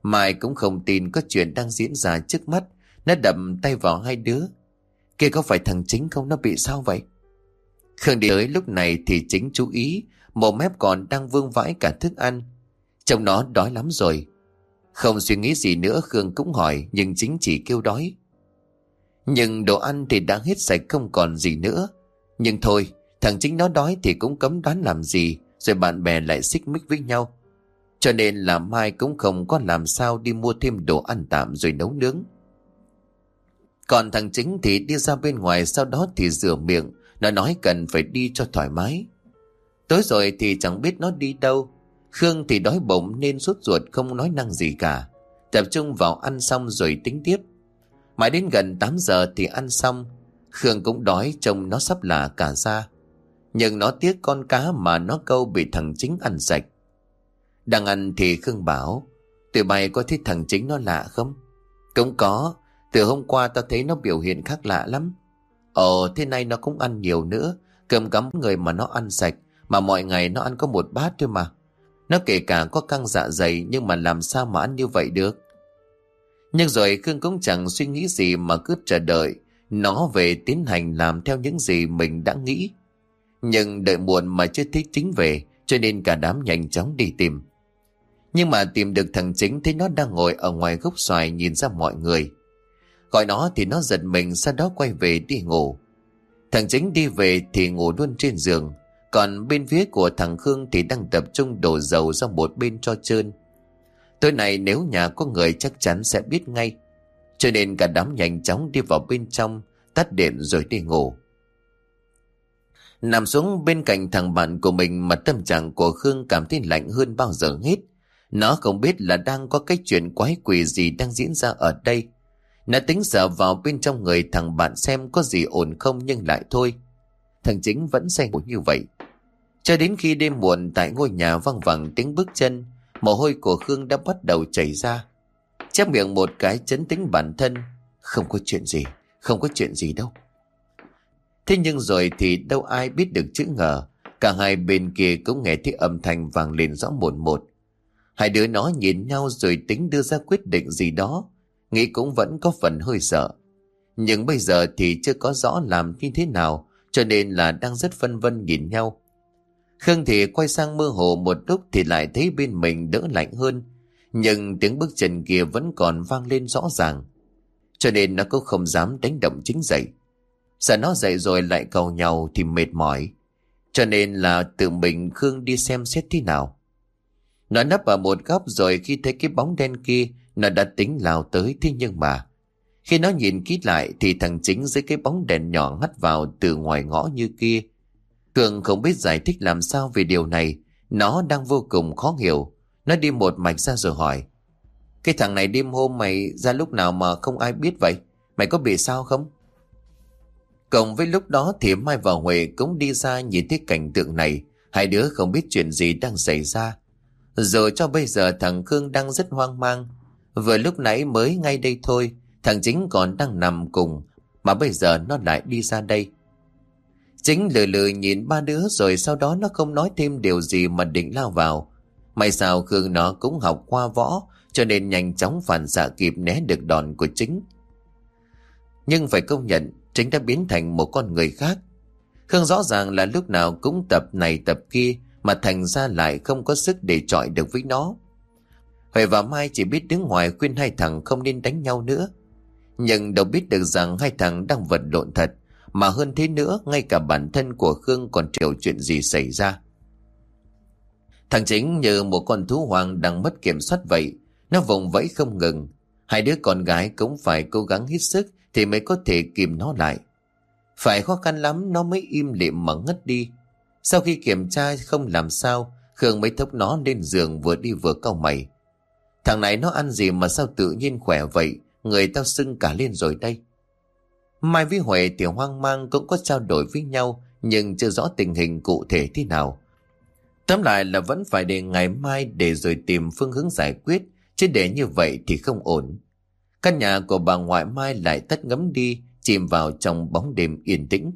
Mai cũng không tin có chuyện đang diễn ra trước mắt. Nó đập tay vào hai đứa. Kia có phải thằng Chính không, nó bị sao vậy? Khương đi tới lúc này thì Chính chú ý, mồm mép còn đang vương vãi cả thức ăn. Trông nó đói lắm rồi. Không suy nghĩ gì nữa, Khương cũng hỏi, nhưng Chính chỉ kêu đói. Nhưng đồ ăn thì đã hết sạch không còn gì nữa. Nhưng thôi, thằng Chính nó đói thì cũng cấm đoán làm gì, rồi bạn bè lại xích mích với nhau. Cho nên là Mai cũng không có làm sao đi mua thêm đồ ăn tạm rồi nấu nướng. Còn thằng Chính thì đi ra bên ngoài, sau đó thì rửa miệng. Nó nói cần phải đi cho thoải mái. Tối rồi thì chẳng biết nó đi đâu. Khương thì đói bụng nên sốt ruột không nói năng gì cả. Tập trung vào ăn xong rồi tính tiếp. Mãi đến gần tám giờ thì ăn xong. Khương cũng đói, trông nó sắp lả cả ra. Nhưng nó tiếc con cá mà nó câu bị thằng Chính ăn sạch. Đang ăn thì Khương bảo, tụi bay có thấy thằng Chính nó lạ không? Cũng có. Từ hôm qua tao thấy nó biểu hiện khác lạ lắm. Ồ, thế nay nó cũng ăn nhiều nữa. Cơm cắm người mà nó ăn sạch. Mà mọi ngày nó ăn có một bát thôi mà. Nó kể cả có căng dạ dày, nhưng mà làm sao mà ăn như vậy được? Nhưng rồi Khương cũng chẳng suy nghĩ gì mà cứ chờ đợi nó về tiến hành làm theo những gì mình đã nghĩ. Nhưng đợi muộn mà chưa thấy Chính về, cho nên cả đám nhanh chóng đi tìm. Nhưng mà tìm được thằng Chính thấy nó đang ngồi ở ngoài gốc xoài nhìn ra mọi người. Gọi nó thì nó giật mình, sau đó quay về đi ngủ. Thằng Chính đi về thì ngủ luôn trên giường. Còn bên phía của thằng Khương thì đang tập trung đổ dầu ra một bên cho trơn. Tối nay nếu nhà có người chắc chắn sẽ biết ngay. Cho nên cả đám nhanh chóng đi vào bên trong, tắt điện rồi đi ngủ. Nằm xuống bên cạnh thằng bạn của mình mà tâm trạng của Khương cảm thấy lạnh hơn bao giờ hết. Nó không biết là đang có cái chuyện quái quỷ gì đang diễn ra ở đây. Nó tính sờ vào bên trong người thằng bạn xem có gì ổn không, nhưng lại thôi. Thằng Chính vẫn say ngủ như vậy. Cho đến khi đêm muộn tại ngôi nhà văng vẳng tiếng bước chân, mồ hôi của Khương đã bắt đầu chảy ra. Chép miệng một cái trấn tĩnh bản thân. Không có chuyện gì, không có chuyện gì đâu. Thế nhưng rồi thì đâu ai biết được chữ ngờ. Cả hai bên kia cũng nghe thấy âm thanh vang lên rõ một một. Hai đứa nó nhìn nhau rồi tính đưa ra quyết định gì đó. Nghĩ cũng vẫn có phần hơi sợ. Nhưng bây giờ thì chưa có rõ làm như thế nào, cho nên là đang rất phân vân nhìn nhau. Khương thì quay sang mơ hồ một lúc thì lại thấy bên mình đỡ lạnh hơn. Nhưng tiếng bước chân kia vẫn còn vang lên rõ ràng. Cho nên nó cũng không dám đánh động Chính dậy. Sợ nó dậy rồi lại cầu nhau thì mệt mỏi. Cho nên là tự mình Khương đi xem xét thế nào. Nó nấp ở một góc rồi khi thấy cái bóng đen kia, nó đã tính lao tới. Thế nhưng mà khi nó nhìn kỹ lại thì thằng Chính dưới cái bóng đèn nhỏ hắt vào từ ngoài ngõ như kia. Khương không biết giải thích làm sao về điều này. Nó đang vô cùng khó hiểu. Nó đi một mạch ra rồi hỏi, cái thằng này đêm hôm mày ra lúc nào mà không ai biết vậy? Mày có bị sao không? Cộng với lúc đó thì Mai và Huệ cũng đi ra nhìn thấy cảnh tượng này. Hai đứa không biết chuyện gì đang xảy ra. Rồi cho bây giờ thằng Khương đang rất hoang mang. Vừa lúc nãy mới ngay đây thôi, thằng Chính còn đang nằm cùng, mà bây giờ nó lại đi ra đây. Chính lừ lừ nhìn ba đứa rồi sau đó nó không nói thêm điều gì mà định lao vào. May sao Khương nó cũng học qua võ, cho nên nhanh chóng phản xạ kịp né được đòn của Chính. Nhưng phải công nhận, Chính đã biến thành một con người khác. Khương rõ ràng là lúc nào cũng tập này tập kia, mà thành ra lại không có sức để chọi được với nó. Huệ và Mai chỉ biết đứng ngoài khuyên hai thằng không nên đánh nhau nữa. Nhưng đâu biết được rằng hai thằng đang vật lộn thật. Mà hơn thế nữa, ngay cả bản thân của Khương còn hiểu chuyện gì xảy ra. Thằng Chính như một con thú hoang đang mất kiểm soát vậy. Nó vùng vẫy không ngừng. Hai đứa con gái cũng phải cố gắng hết sức thì mới có thể kìm nó lại. Phải khó khăn lắm nó mới im lìm mà ngất đi. Sau khi kiểm tra không làm sao, Khương mới thốc nó lên giường vừa đi vừa cau mày. Thằng này nó ăn gì mà sao tự nhiên khỏe vậy? Người tao sưng cả lên rồi đây. Mai với Huệ thì hoang mang cũng có trao đổi với nhau, nhưng chưa rõ tình hình cụ thể thế nào. Tóm lại là vẫn phải để ngày mai để rồi tìm phương hướng giải quyết, chứ để như vậy thì không ổn. Căn nhà của bà ngoại Mai lại tắt ngấm đi, chìm vào trong bóng đêm yên tĩnh.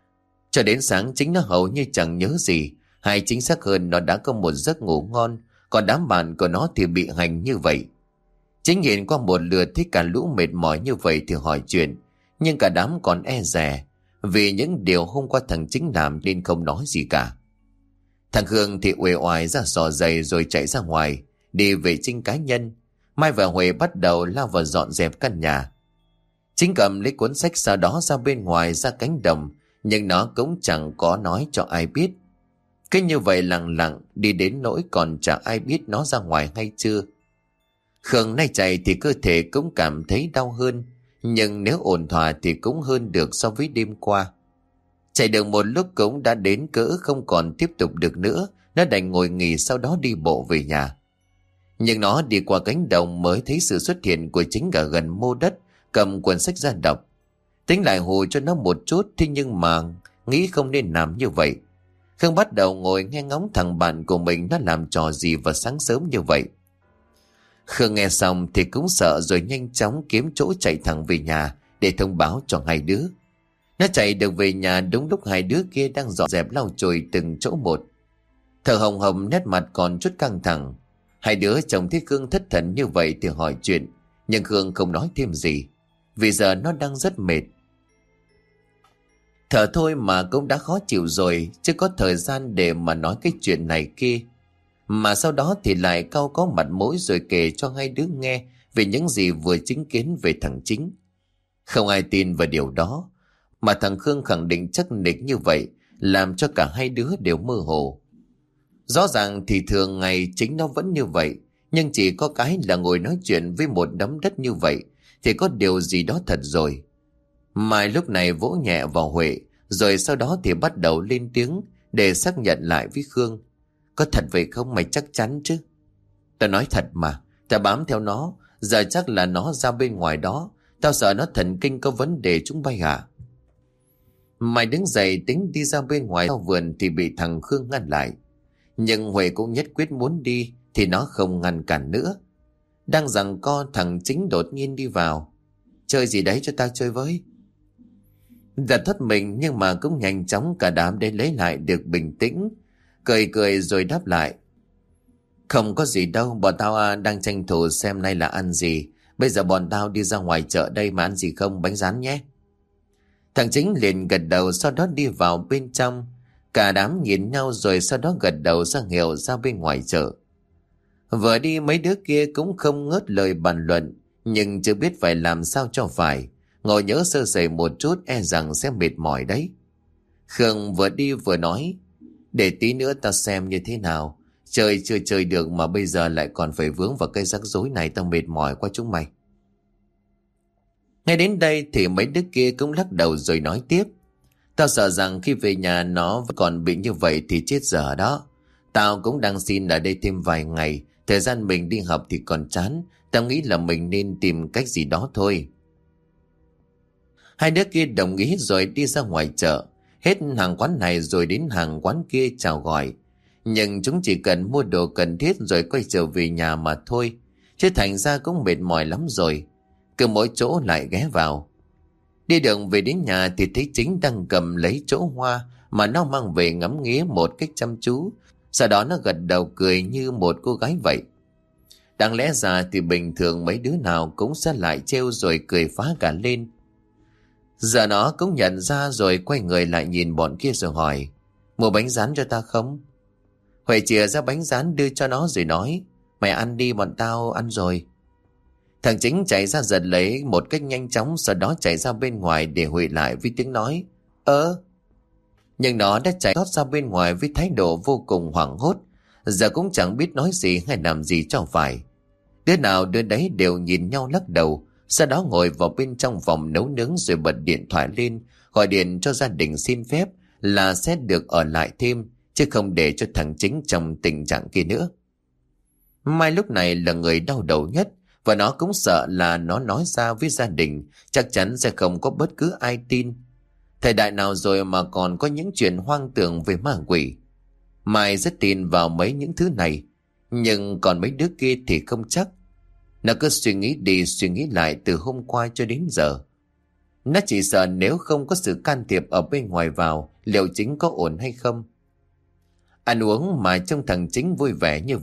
Cho đến sáng Chính nó hầu như chẳng nhớ gì, hay chính xác hơn nó đã có một giấc ngủ ngon, còn đám bạn của nó thì bị hành như vậy. Chính nhìn qua một lượt thấy cả lũ mệt mỏi như vậy thì hỏi chuyện, nhưng cả đám còn e dè vì những điều hôm qua thằng Chính làm nên không nói gì cả. Thằng Khương thì uể oải ra xỏ giày rồi chạy ra ngoài đi vệ sinh cá nhân. Mai và Huệ bắt đầu lao vào dọn dẹp căn nhà. Chính cầm lấy cuốn sách sau đó ra bên ngoài ra cánh đồng, nhưng nó cũng chẳng có nói cho ai biết. Cứ như vậy lặng lặng đi đến nỗi còn chẳng ai biết nó ra ngoài hay chưa. Khương nay chạy thì cơ thể cũng cảm thấy đau hơn, nhưng nếu ổn thỏa thì cũng hơn được so với đêm qua. Chạy được một lúc cũng đã đến cỡ không còn tiếp tục được nữa, nó đành ngồi nghỉ sau đó đi bộ về nhà. Nhưng nó đi qua cánh đồng mới thấy sự xuất hiện của Chính ở gần mô đất, cầm cuốn sách ra đọc. Tính lại hù cho nó một chút, thế nhưng mà nghĩ không nên làm như vậy. Khương bắt đầu ngồi nghe ngóng thằng bạn của mình nó làm trò gì vào sáng sớm như vậy. Khương nghe xong thì cũng sợ rồi nhanh chóng kiếm chỗ chạy thẳng về nhà để thông báo cho hai đứa. Nó chạy được về nhà đúng lúc hai đứa kia đang dọn dẹp lau chùi từng chỗ một. Thở hồng hồng, nét mặt còn chút căng thẳng. Hai đứa chồng thấy Khương thất thần như vậy thì hỏi chuyện, nhưng Khương không nói thêm gì, vì giờ nó đang rất mệt. Thở thôi mà cũng đã khó chịu rồi, chứ có thời gian để mà nói cái chuyện này kia. Mà sau đó thì lại cau có mặt mũi rồi kể cho hai đứa nghe về những gì vừa chứng kiến về thằng Chính. Không ai tin vào điều đó, mà thằng Khương khẳng định chắc nịch như vậy làm cho cả hai đứa đều mơ hồ. Rõ ràng thì thường ngày Chính nó vẫn như vậy, nhưng chỉ có cái là ngồi nói chuyện với một đống đất như vậy thì có điều gì đó thật rồi. Mai lúc này vỗ nhẹ vào Huệ, rồi sau đó thì bắt đầu lên tiếng để xác nhận lại với Khương. Có thật vậy không mày, chắc chắn chứ? Tao nói thật mà, tao bám theo nó, giờ chắc là nó ra bên ngoài đó, tao sợ nó thần kinh có vấn đề chúng bay à. Mai đứng dậy tính đi ra bên ngoài sau vườn thì bị thằng Khương ngăn lại. Nhưng Huệ cũng nhất quyết muốn đi thì nó không ngăn cản nữa. Đang giằng co, thằng Chính đột nhiên đi vào. Chơi gì đấy cho tao chơi với. Giật thất mình nhưng mà cũng nhanh chóng cả đám để lấy lại được bình tĩnh. Cười cười rồi đáp lại. Không có gì đâu, bọn tao à, đang tranh thủ xem nay là ăn gì. Bây giờ bọn tao đi ra ngoài chợ đây mà ăn gì không, bánh rán nhé. Thằng Chính liền gật đầu, sau đó đi vào bên trong. Cả đám nhìn nhau rồi sau đó gật đầu ra hiệu ra bên ngoài chợ. Vừa đi mấy đứa kia cũng không ngớt lời bàn luận, nhưng chưa biết phải làm sao cho phải. Ngồi nhớ sơ sẩy một chút e rằng sẽ mệt mỏi đấy. Khương vừa đi vừa nói. Để tí nữa ta xem như thế nào. Chơi chưa chơi được mà bây giờ lại còn phải vướng vào cây rắc rối này, tao mệt mỏi qua chúng mày. Ngay đến đây thì mấy đứa kia cũng lắc đầu rồi nói tiếp. Tao sợ rằng khi về nhà nó vẫn còn bị như vậy thì chết dở đó. Tao cũng đang xin ở đây thêm vài ngày. Thời gian mình đi học thì còn chán. Tao nghĩ là mình nên tìm cách gì đó thôi. Hai đứa kia đồng ý rồi đi ra ngoài chợ. Hết hàng quán này rồi đến hàng quán kia chào gọi. Nhưng chúng chỉ cần mua đồ cần thiết rồi quay trở về nhà mà thôi. Chứ thành ra cũng mệt mỏi lắm rồi. Cứ mỗi chỗ lại ghé vào. Đi đường về đến nhà thì thấy Chính đang cầm lấy chỗ hoa mà nó mang về ngắm nghía một cách chăm chú. Sau đó nó gật đầu cười như một cô gái vậy. Đáng lẽ ra thì bình thường mấy đứa nào cũng sẽ lại trêu rồi cười phá cả lên. Giờ nó cũng nhận ra rồi quay người lại nhìn bọn kia rồi hỏi. Mua bánh rán cho ta không? Huệ chìa ra bánh rán đưa cho nó rồi nói. Mày ăn đi, bọn tao ăn rồi. Thằng Chính chạy ra giật lấy một cách nhanh chóng, sau đó chạy ra bên ngoài để Huệ lại với tiếng nói. Ơ! Nhưng nó đã chạy thoát ra bên ngoài với thái độ vô cùng hoảng hốt. Giờ cũng chẳng biết nói gì hay làm gì cho phải. Đứa nào đứa đấy đều nhìn nhau lắc đầu. Sau đó ngồi vào bên trong phòng nấu nướng rồi bật điện thoại lên, gọi điện cho gia đình xin phép là sẽ được ở lại thêm, chứ không để cho thằng Chính trong tình trạng kia nữa. Mai lúc này là người đau đầu nhất, và nó cũng sợ là nó nói ra với gia đình chắc chắn sẽ không có bất cứ ai tin. Thời đại nào rồi mà còn có những chuyện hoang tưởng về ma quỷ. Mai rất tin vào mấy những thứ này, nhưng còn mấy đứa kia thì không chắc. Nó cứ suy nghĩ đi suy nghĩ lại từ hôm qua cho đến giờ. Nó chỉ sợ nếu không có sự can thiệp ở bên ngoài vào, liệu Chính có ổn hay không. Ăn uống mà trông thằng Chính vui vẻ như vậy,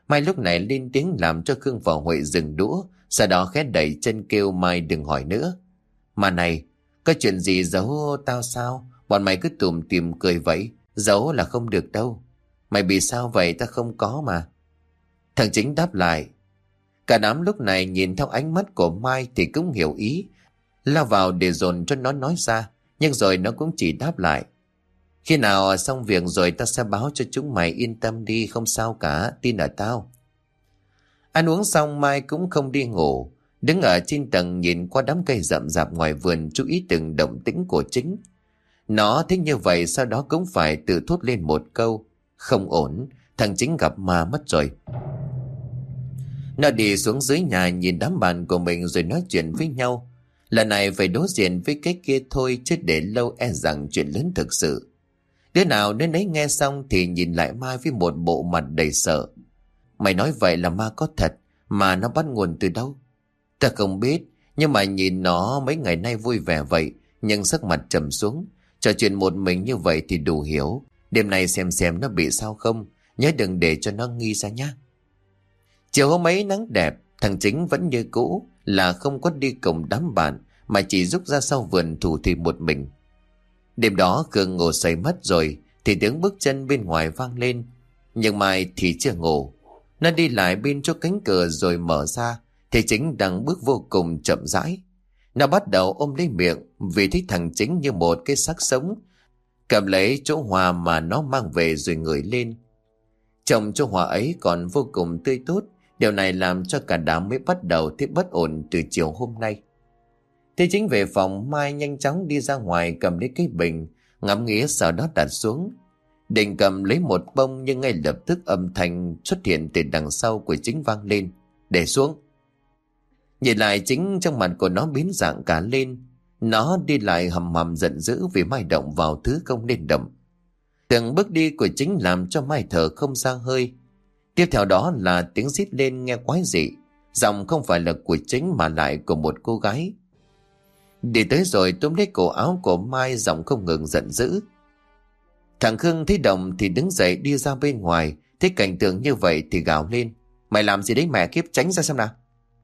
Mai lúc này lên tiếng làm cho Khương và Huệ dừng đũa, sau đó khẽ đẩy chân kêu Mai đừng hỏi nữa. Mà này, có chuyện gì giấu tao sao? Bọn mày cứ tủm tỉm cười vậy, giấu là không được đâu. Mày bị sao vậy? Ta không có mà. Thằng Chính đáp lại. Cả đám lúc này nhìn theo ánh mắt của Mai thì cũng hiểu ý, lao vào để dồn cho nó nói ra, nhưng rồi nó cũng chỉ đáp lại. Khi nào xong việc rồi ta sẽ báo cho chúng mày, yên tâm đi, không sao cả, tin ở tao. Ăn uống xong Mai cũng không đi ngủ, đứng ở trên tầng nhìn qua đám cây rậm rạp ngoài vườn, chú ý từng động tĩnh của Chính. Nó thích như vậy, sau đó cũng phải tự thốt lên một câu, không ổn, thằng Chính gặp ma mất rồi. Nó đi xuống dưới nhà nhìn đám bạn của mình rồi nói chuyện với nhau. Lần này phải đối diện với cái kia thôi, chứ để lâu e rằng chuyện lớn thực sự. Đứa nào đến đấy nghe xong thì nhìn lại Mai với một bộ mặt đầy sợ. Mày nói vậy là ma có thật, mà nó bắt nguồn từ đâu? Ta không biết, nhưng mà nhìn nó mấy ngày nay vui vẻ vậy, nhưng sắc mặt trầm xuống, trò chuyện một mình như vậy thì đủ hiểu. Đêm nay xem xem nó bị sao không, nhớ đừng để cho nó nghi ra nhá. Chiều hôm ấy nắng đẹp, thằng Chính vẫn như cũ là không có đi cùng đám bạn, mà chỉ rút ra sau vườn thủ thì một mình. Đêm đó Khương ngủ say mất rồi thì tiếng bước chân bên ngoài vang lên, nhưng Mai thì chưa ngủ. Nó đi lại bên chỗ cánh cửa rồi mở ra thì Chính đang bước vô cùng chậm rãi. Nó bắt đầu ôm lấy miệng vì thấy thằng Chính như một cái xác sống, cầm lấy chỗ hoa mà nó mang về rồi ngửi lên. Trông chỗ hoa ấy còn vô cùng tươi tốt. Điều này làm cho cả đám mới bắt đầu thấy bất ổn từ chiều hôm nay. Thế Chính về phòng, Mai nhanh chóng đi ra ngoài cầm lấy cái bình, ngắm nghía sau đó đặt xuống. Định cầm lấy một bông nhưng ngay lập tức âm thanh xuất hiện từ đằng sau của Chính vang lên. Để xuống. Nhìn lại Chính, trong mặt của nó biến dạng cả lên. Nó đi lại hầm hầm giận dữ vì Mai động vào thứ không nên động. Từng bước đi của Chính làm cho Mai thở không ra hơi. Tiếp theo đó là tiếng rít lên nghe quái dị, giọng không phải là của Chính mà lại của một cô gái. Đi tới rồi túm lấy cổ áo của Mai, giọng không ngừng giận dữ. Thằng Khương thấy động thì đứng dậy đi ra bên ngoài, thấy cảnh tượng như vậy thì gào lên. Mày làm gì đấy mẹ kiếp, tránh ra xem nào.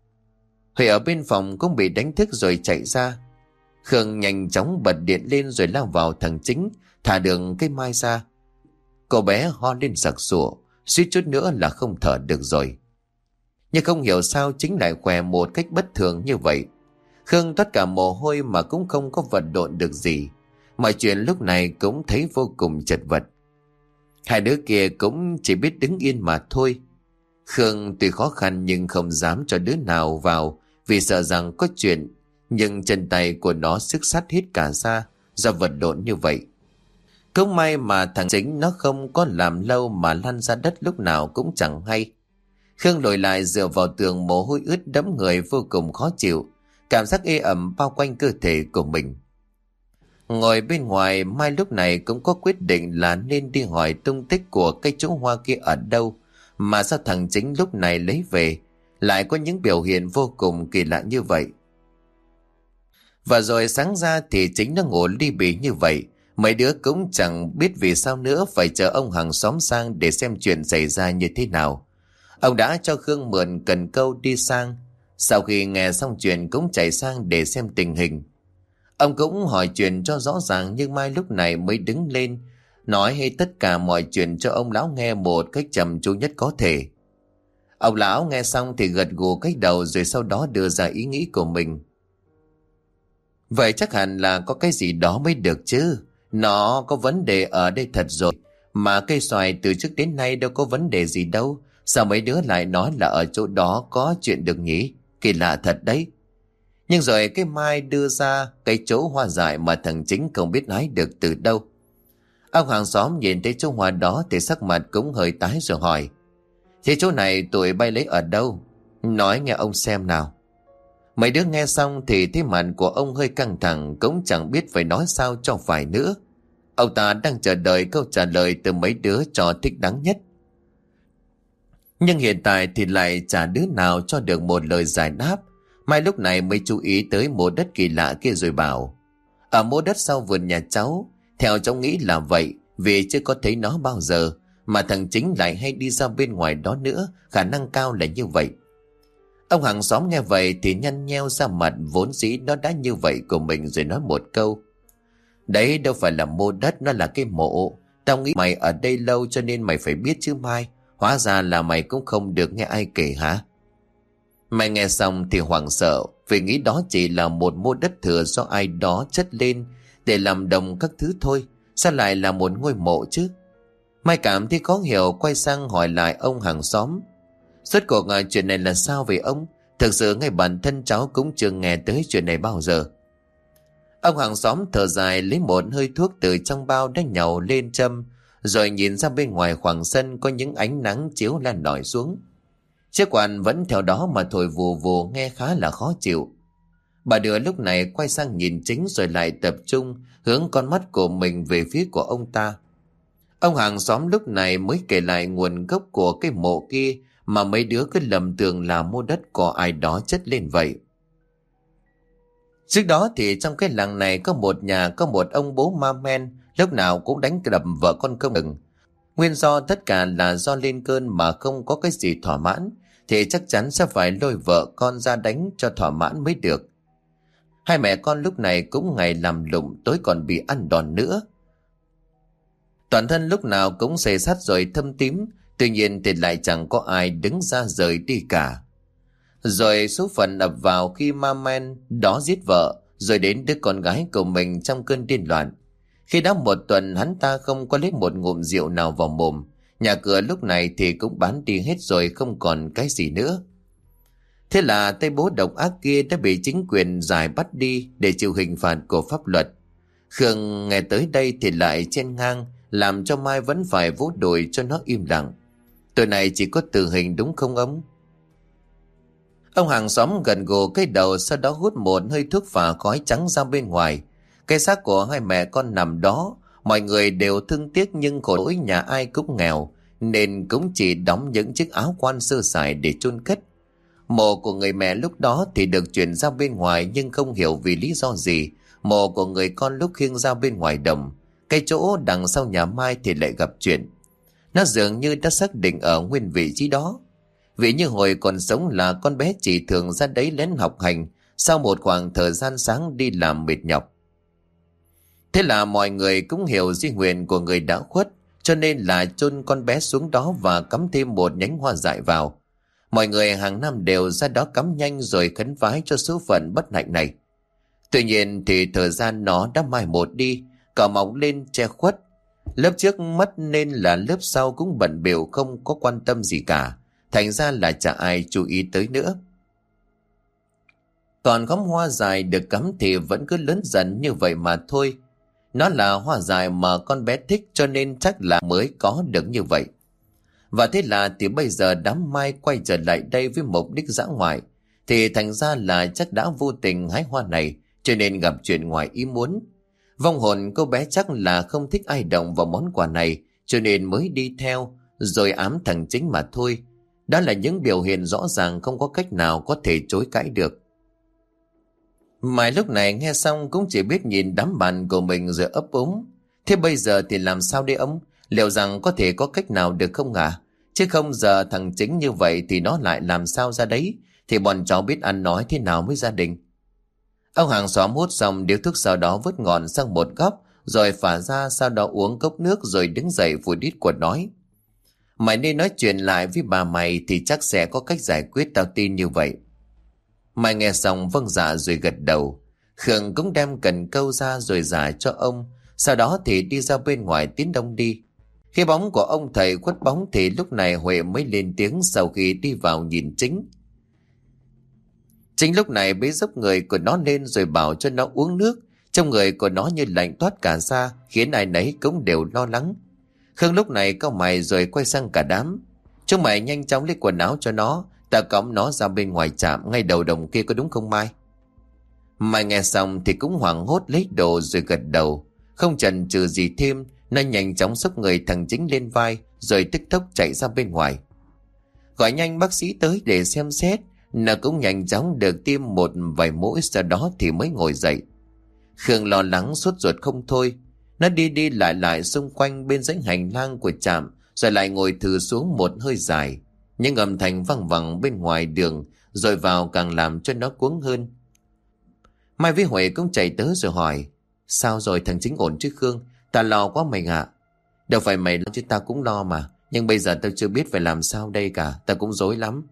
Huệ ở bên phòng cũng bị đánh thức rồi chạy ra. Khương nhanh chóng bật điện lên rồi lao vào thằng Chính, thả đường cái Mai ra. Cô bé ho lên sặc sụa, suýt chút nữa là không thở được rồi. Nhưng không hiểu sao Chính lại khỏe một cách bất thường như vậy. Khương tất cả mồ hôi mà cũng không có vật lộn được gì. Mọi chuyện lúc này cũng thấy vô cùng chật vật. Hai đứa kia cũng chỉ biết đứng yên mà thôi. Khương tuy khó khăn nhưng không dám cho đứa nào vào vì sợ rằng có chuyện. Nhưng chân tay của nó sức sắt hết cả ra do vật lộn như vậy. Cũng may mà thằng Chính nó không có làm lâu mà lăn ra đất lúc nào cũng chẳng hay. Khương lùi lại dựa vào tường, mồ hôi ướt đẫm người vô cùng khó chịu. Cảm giác ê ẩm bao quanh cơ thể của mình. Ngồi bên ngoài, Mai lúc này cũng có quyết định là nên đi hỏi tung tích của cây chỗ hoa kia ở đâu. Mà sao thằng Chính lúc này lấy về lại có những biểu hiện vô cùng kỳ lạ như vậy. Và rồi sáng ra thì Chính nó ngủ ly bì như vậy. Mấy đứa cũng chẳng biết vì sao nữa, phải chờ ông hàng xóm sang để xem chuyện xảy ra như thế nào. Ông đã cho Khương mượn cần câu đi sang. Sau khi nghe xong chuyện cũng chạy sang để xem tình hình. Ông cũng hỏi chuyện cho rõ ràng, nhưng Mai lúc này mới đứng lên nói hết tất cả mọi chuyện cho ông lão nghe một cách trầm chú nhất có thể. Ông lão nghe xong thì gật gù cách đầu rồi sau đó đưa ra ý nghĩ của mình. Vậy chắc hẳn là có cái gì đó mới được chứ. Nó có vấn đề ở đây thật rồi. Mà cây xoài từ trước đến nay đâu có vấn đề gì đâu. Sao mấy đứa lại nói là ở chỗ đó có chuyện được nhỉ? Kỳ lạ thật đấy. Nhưng rồi cái Mai đưa ra cái chỗ hoa dại mà thằng Chính không biết hái được từ đâu. Ông hàng xóm nhìn thấy chỗ hoa đó thì sắc mặt cũng hơi tái rồi hỏi. Thế chỗ này tụi bay lấy ở đâu? Nói nghe ông xem nào. Mấy đứa nghe xong thì thấy mặt của ông hơi căng thẳng, cũng chẳng biết phải nói sao cho phải nữa. Ông ta đang chờ đợi câu trả lời từ mấy đứa cho thích đáng nhất. Nhưng hiện tại thì lại chả đứa nào cho được một lời giải đáp. Mai lúc này mới chú ý tới mô đất kỳ lạ kia rồi bảo. Ở mô đất sau vườn nhà cháu, theo cháu nghĩ là vậy, vì chưa có thấy nó bao giờ, mà thằng Chính lại hay đi ra bên ngoài đó nữa, khả năng cao là như vậy. Ông hàng xóm nghe vậy thì nhăn nheo ra mặt, vốn dĩ nó đã như vậy của mình, rồi nói một câu: Đấy đâu phải là mô đất, nó là cái mộ. Tao nghĩ mày ở đây lâu cho nên mày phải biết chứ Mai. Hóa ra là mày cũng không được nghe ai kể hả? Mày nghe xong thì hoảng sợ, vì nghĩ đó chỉ là một mô đất thừa do ai đó chất lên để làm đồng các thứ thôi. Sao lại là một ngôi mộ chứ? Mai cảm thấy khó hiểu, quay sang hỏi lại ông hàng xóm: Rốt cuộc à, chuyện này là sao vậy ông? Thực sự ngay bản thân cháu cũng chưa nghe tới chuyện này bao giờ. Ông hàng xóm thở dài, lấy một hơi thuốc từ trong bao đã nhàu lên châm, rồi nhìn ra bên ngoài khoảng sân có những ánh nắng chiếu lan lỏi xuống. Chiếc quạt vẫn theo đó mà thổi vù vù, nghe khá là khó chịu. Bà Đưa lúc này quay sang nhìn Chính, rồi lại tập trung hướng con mắt của mình về phía của ông ta. Ông hàng xóm lúc này mới kể lại nguồn gốc của cái mộ kia mà mấy đứa cứ lầm tưởng là mô đất của ai đó chất lên vậy. Trước đó thì trong cái làng này có một nhà có một ông bố ma men, lúc nào cũng đánh đập vợ con không ngừng. Nguyên do tất cả là do lên cơn mà không có cái gì thỏa mãn, thì chắc chắn sẽ phải lôi vợ con ra đánh cho thỏa mãn mới được. Hai mẹ con lúc này cũng ngày làm lụng, tối còn bị ăn đòn nữa. Toàn thân lúc nào cũng xề xát rồi thâm tím, tuy nhiên thì lại chẳng có ai đứng ra rời đi cả. Rồi số phận ập vào khi ma men đó giết vợ, rồi đến đứa con gái của mình trong cơn điên loạn. Khi đã một tuần hắn ta không có lấy một ngụm rượu nào vào mồm, nhà cửa lúc này thì cũng bán đi hết rồi, không còn cái gì nữa. Thế là tay bố độc ác kia đã bị chính quyền giải bắt đi để chịu hình phạt của pháp luật. Khương nghe tới đây thì lại chen ngang, làm cho Mai vẫn phải vỗ đùi cho nó im lặng. Tội này chỉ có tử hình đúng không ông? Ông hàng xóm gần gù cái đầu, sau đó hút một hơi thuốc phả khói trắng ra bên ngoài. Cái xác của hai mẹ con nằm đó, mọi người đều thương tiếc, nhưng khổ lỗi nhà ai cũng nghèo, nên cũng chỉ đóng những chiếc áo quan sơ sài để chôn cất. Mộ của người mẹ lúc đó thì được chuyển ra bên ngoài, nhưng không hiểu vì lý do gì, mộ của người con lúc khiêng ra bên ngoài đồng, cái chỗ đằng sau nhà Mai thì lại gặp chuyện. Nó dường như đã xác định ở nguyên vị trí đó. Vì như hồi còn sống là con bé chỉ thường ra đấy lén học hành sau một khoảng thời gian sáng đi làm mệt nhọc. Thế là mọi người cũng hiểu di nguyện của người đã khuất, cho nên là chôn con bé xuống đó và cắm thêm một nhánh hoa dại vào. Mọi người hàng năm đều ra đó cắm nhanh rồi khấn vái cho số phận bất hạnh này. Tuy nhiên thì thời gian nó đã mai một đi, cỏ mọc lên che khuất. Lớp trước mất nên là lớp sau cũng bận bịu không có quan tâm gì cả, thành ra là chả ai chú ý tới nữa. Còn khóm hoa dài được cắm thì vẫn cứ lớn dần như vậy mà thôi. Nó là hoa dài mà con bé thích, cho nên chắc là mới có được như vậy. Và thế là thì bây giờ đám Mai quay trở lại đây với mục đích dã ngoại, thì thành ra là chắc đã vô tình hái hoa này, cho nên gặp chuyện ngoài ý muốn. Vong hồn cô bé chắc là không thích ai động vào món quà này, cho nên mới đi theo rồi ám thằng Chính mà thôi. Đó là những biểu hiện rõ ràng không có cách nào có thể chối cãi được. Mai lúc này nghe xong cũng chỉ biết nhìn đám bạn của mình rồi ấp úng. Thế bây giờ thì làm sao đây ông? Liệu rằng có thể có cách nào được không ạ? À? Chứ không giờ thằng Chính như vậy thì nó lại làm sao ra đấy? Thì bọn cháu biết ăn nói thế nào với gia đình? Ông hàng xóm hút xong điếu thuốc, sau đó vứt ngọn sang một góc, rồi phả ra, sau đó uống cốc nước rồi đứng dậy phủi đít quần nói: Mày nên nói chuyện lại với bà mày thì chắc sẽ có cách giải quyết, tao tin như vậy. Mày nghe xong vâng dạ rồi gật đầu. Khương cũng đem cần câu ra rồi giải cho ông, sau đó thì đi ra bên ngoài tiến đông đi. Khi bóng của ông thầy khuất bóng thì lúc này Huệ mới lên tiếng sau khi đi vào nhìn Chính. Chính lúc này bế dốc người của nó lên rồi bảo cho nó uống nước. Trong người của nó như lạnh toát cả ra, khiến ai nấy cũng đều lo lắng. Khương lúc này cau mày rồi quay sang cả đám: Chúng mày nhanh chóng lấy quần áo cho nó, ta cõng nó ra bên ngoài trạm ngay đầu đồng kia, có đúng không Mai? Mai nghe xong thì cũng hoảng hốt lấy đồ rồi gật đầu. Không chần chừ gì thêm, nó nhanh chóng xốc người thằng Chính lên vai rồi tức tốc chạy ra bên ngoài. Gọi nhanh bác sĩ tới để xem xét. Nó cũng nhanh chóng được tiêm một vài mũi, sau đó thì mới ngồi dậy. Khương lo lắng sốt ruột không thôi. Nó đi đi lại lại xung quanh bên dãy hành lang của trạm, rồi lại ngồi thừ xuống một hơi dài. Những âm thanh văng vẳng bên ngoài đường rồi vào càng làm cho nó cuống hơn. Mai với Huệ cũng chạy tới rồi hỏi: Sao rồi, thằng Chính ổn chứ Khương? Ta lo quá mày ạ. Đâu phải mày lo chứ, ta cũng lo mà. Nhưng bây giờ tao chưa biết phải làm sao đây cả. Ta cũng rối lắm.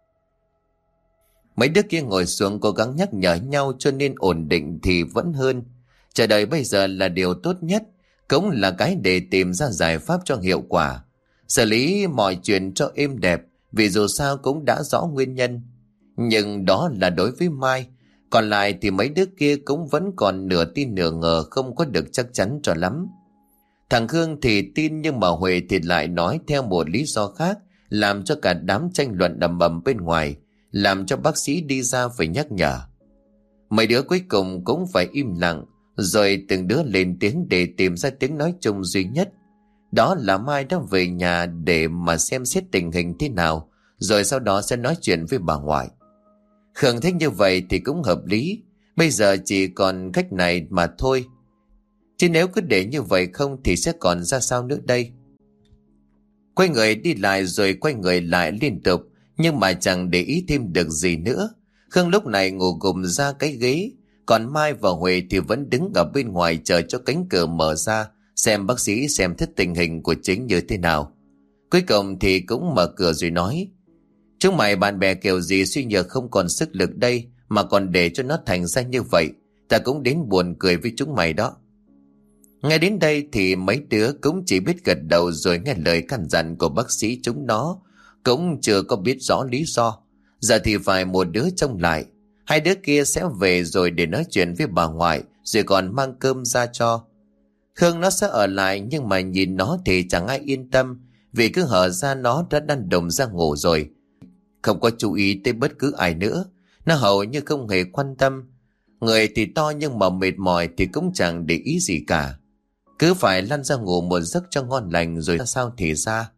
Mấy đứa kia ngồi xuống cố gắng nhắc nhở nhau cho nên ổn định thì vẫn hơn. Chờ đợi bây giờ là điều tốt nhất, cũng là cái để tìm ra giải pháp cho hiệu quả. Xử lý mọi chuyện cho êm đẹp, vì dù sao cũng đã rõ nguyên nhân. Nhưng đó là đối với Mai. Còn lại thì mấy đứa kia cũng vẫn còn nửa tin nửa ngờ, không có được chắc chắn cho lắm. Thằng Khương thì tin, nhưng mà Huệ thì lại nói theo một lý do khác, làm cho cả đám tranh luận đầm bầm bên ngoài, làm cho bác sĩ đi ra phải nhắc nhở. Mấy đứa cuối cùng cũng phải im lặng, rồi từng đứa lên tiếng để tìm ra tiếng nói chung duy nhất. Đó là Mai đã về nhà để mà xem xét tình hình thế nào, rồi sau đó sẽ nói chuyện với bà ngoại. Khương thích như vậy thì cũng hợp lý, bây giờ chỉ còn cách này mà thôi. Chứ nếu cứ để như vậy không thì sẽ còn ra sao nữa đây. Quay người đi lại rồi quay người lại liên tục, nhưng mà chẳng để ý thêm được gì nữa. Khương lúc này ngủ gục ra cái ghế, còn Mai và Huệ thì vẫn đứng ở bên ngoài chờ cho cánh cửa mở ra, xem bác sĩ xem thích tình hình của Chính như thế nào. Cuối cùng thì cũng mở cửa rồi nói: Chúng mày bạn bè kiểu gì suy nhược không còn sức lực đây, mà còn để cho nó thành ra như vậy. Ta cũng đến buồn cười với chúng mày đó. Ngay đến đây thì mấy đứa cũng chỉ biết gật đầu rồi nghe lời căn dặn của bác sĩ chúng nó, cũng chưa có biết rõ lý do. Giờ thì phải một đứa trông lại, hai đứa kia sẽ về rồi để nói chuyện với bà ngoại, rồi còn mang cơm ra cho. Khương nó sẽ ở lại, nhưng mà nhìn nó thì chẳng ai yên tâm, vì cứ hở ra nó đã đăn đùng ra ngủ rồi, không có chú ý tới bất cứ ai nữa. Nó hầu như không hề quan tâm. Người thì to nhưng mà mệt mỏi thì cũng chẳng để ý gì cả, cứ phải lăn ra ngủ một giấc cho ngon lành rồi sao thì ra.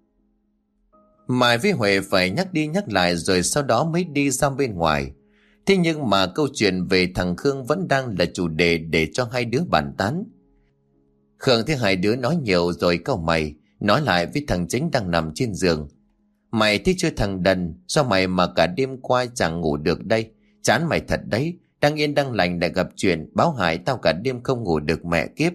Mai với Huệ phải nhắc đi nhắc lại rồi sau đó mới đi ra bên ngoài. Thế nhưng mà câu chuyện về thằng Khương vẫn đang là chủ đề để cho hai đứa bàn tán. Khương thấy hai đứa nói nhiều rồi cau mày, nói lại với thằng Chính đang nằm trên giường: Mày thấy chưa thằng đần, sao mày mà cả đêm qua chẳng ngủ được đây? Chán mày thật đấy, đang yên đang lành lại gặp chuyện báo hại tao cả đêm không ngủ được mẹ kiếp.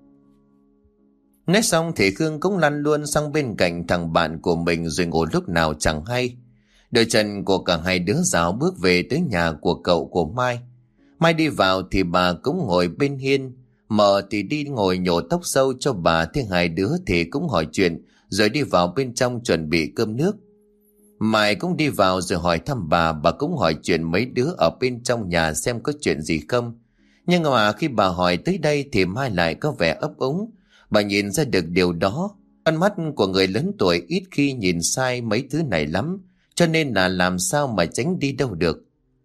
Nói xong thì Khương cũng lăn luôn sang bên cạnh thằng bạn của mình rồi ngủ lúc nào chẳng hay. Đôi chân của cả hai đứa rảo bước về tới nhà của cậu của Mai. Mai đi vào thì bà cũng ngồi bên hiên, mợ thì đi ngồi nhổ tóc sâu cho bà, thế hai đứa thì cũng hỏi chuyện rồi đi vào bên trong chuẩn bị cơm nước. Mai cũng đi vào rồi hỏi thăm bà, bà cũng hỏi chuyện mấy đứa ở bên trong nhà xem có chuyện gì không. Nhưng mà khi bà hỏi tới đây thì Mai lại có vẻ ấp úng. Bà nhìn ra được điều đó. Con mắt của người lớn tuổi ít khi nhìn sai mấy thứ này lắm, cho nên là làm sao mà tránh đi đâu được.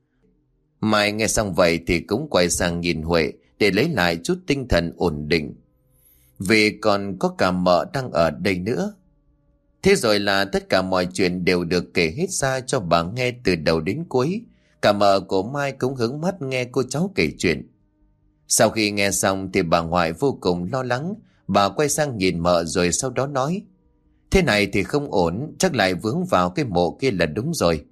Mai nghe xong vậy thì cũng quay sang nhìn Huệ để lấy lại chút tinh thần ổn định, vì còn có cả mợ đang ở đây nữa. Thế rồi là tất cả mọi chuyện đều được kể hết ra cho bà nghe từ đầu đến cuối. Cả mợ của Mai cũng hướng mắt nghe cô cháu kể chuyện. Sau khi nghe xong thì bà ngoại vô cùng lo lắng. Bà quay sang nhìn mợ rồi sau đó nói: Thế này thì không ổn, chắc lại vướng vào cái mộ kia là đúng rồi.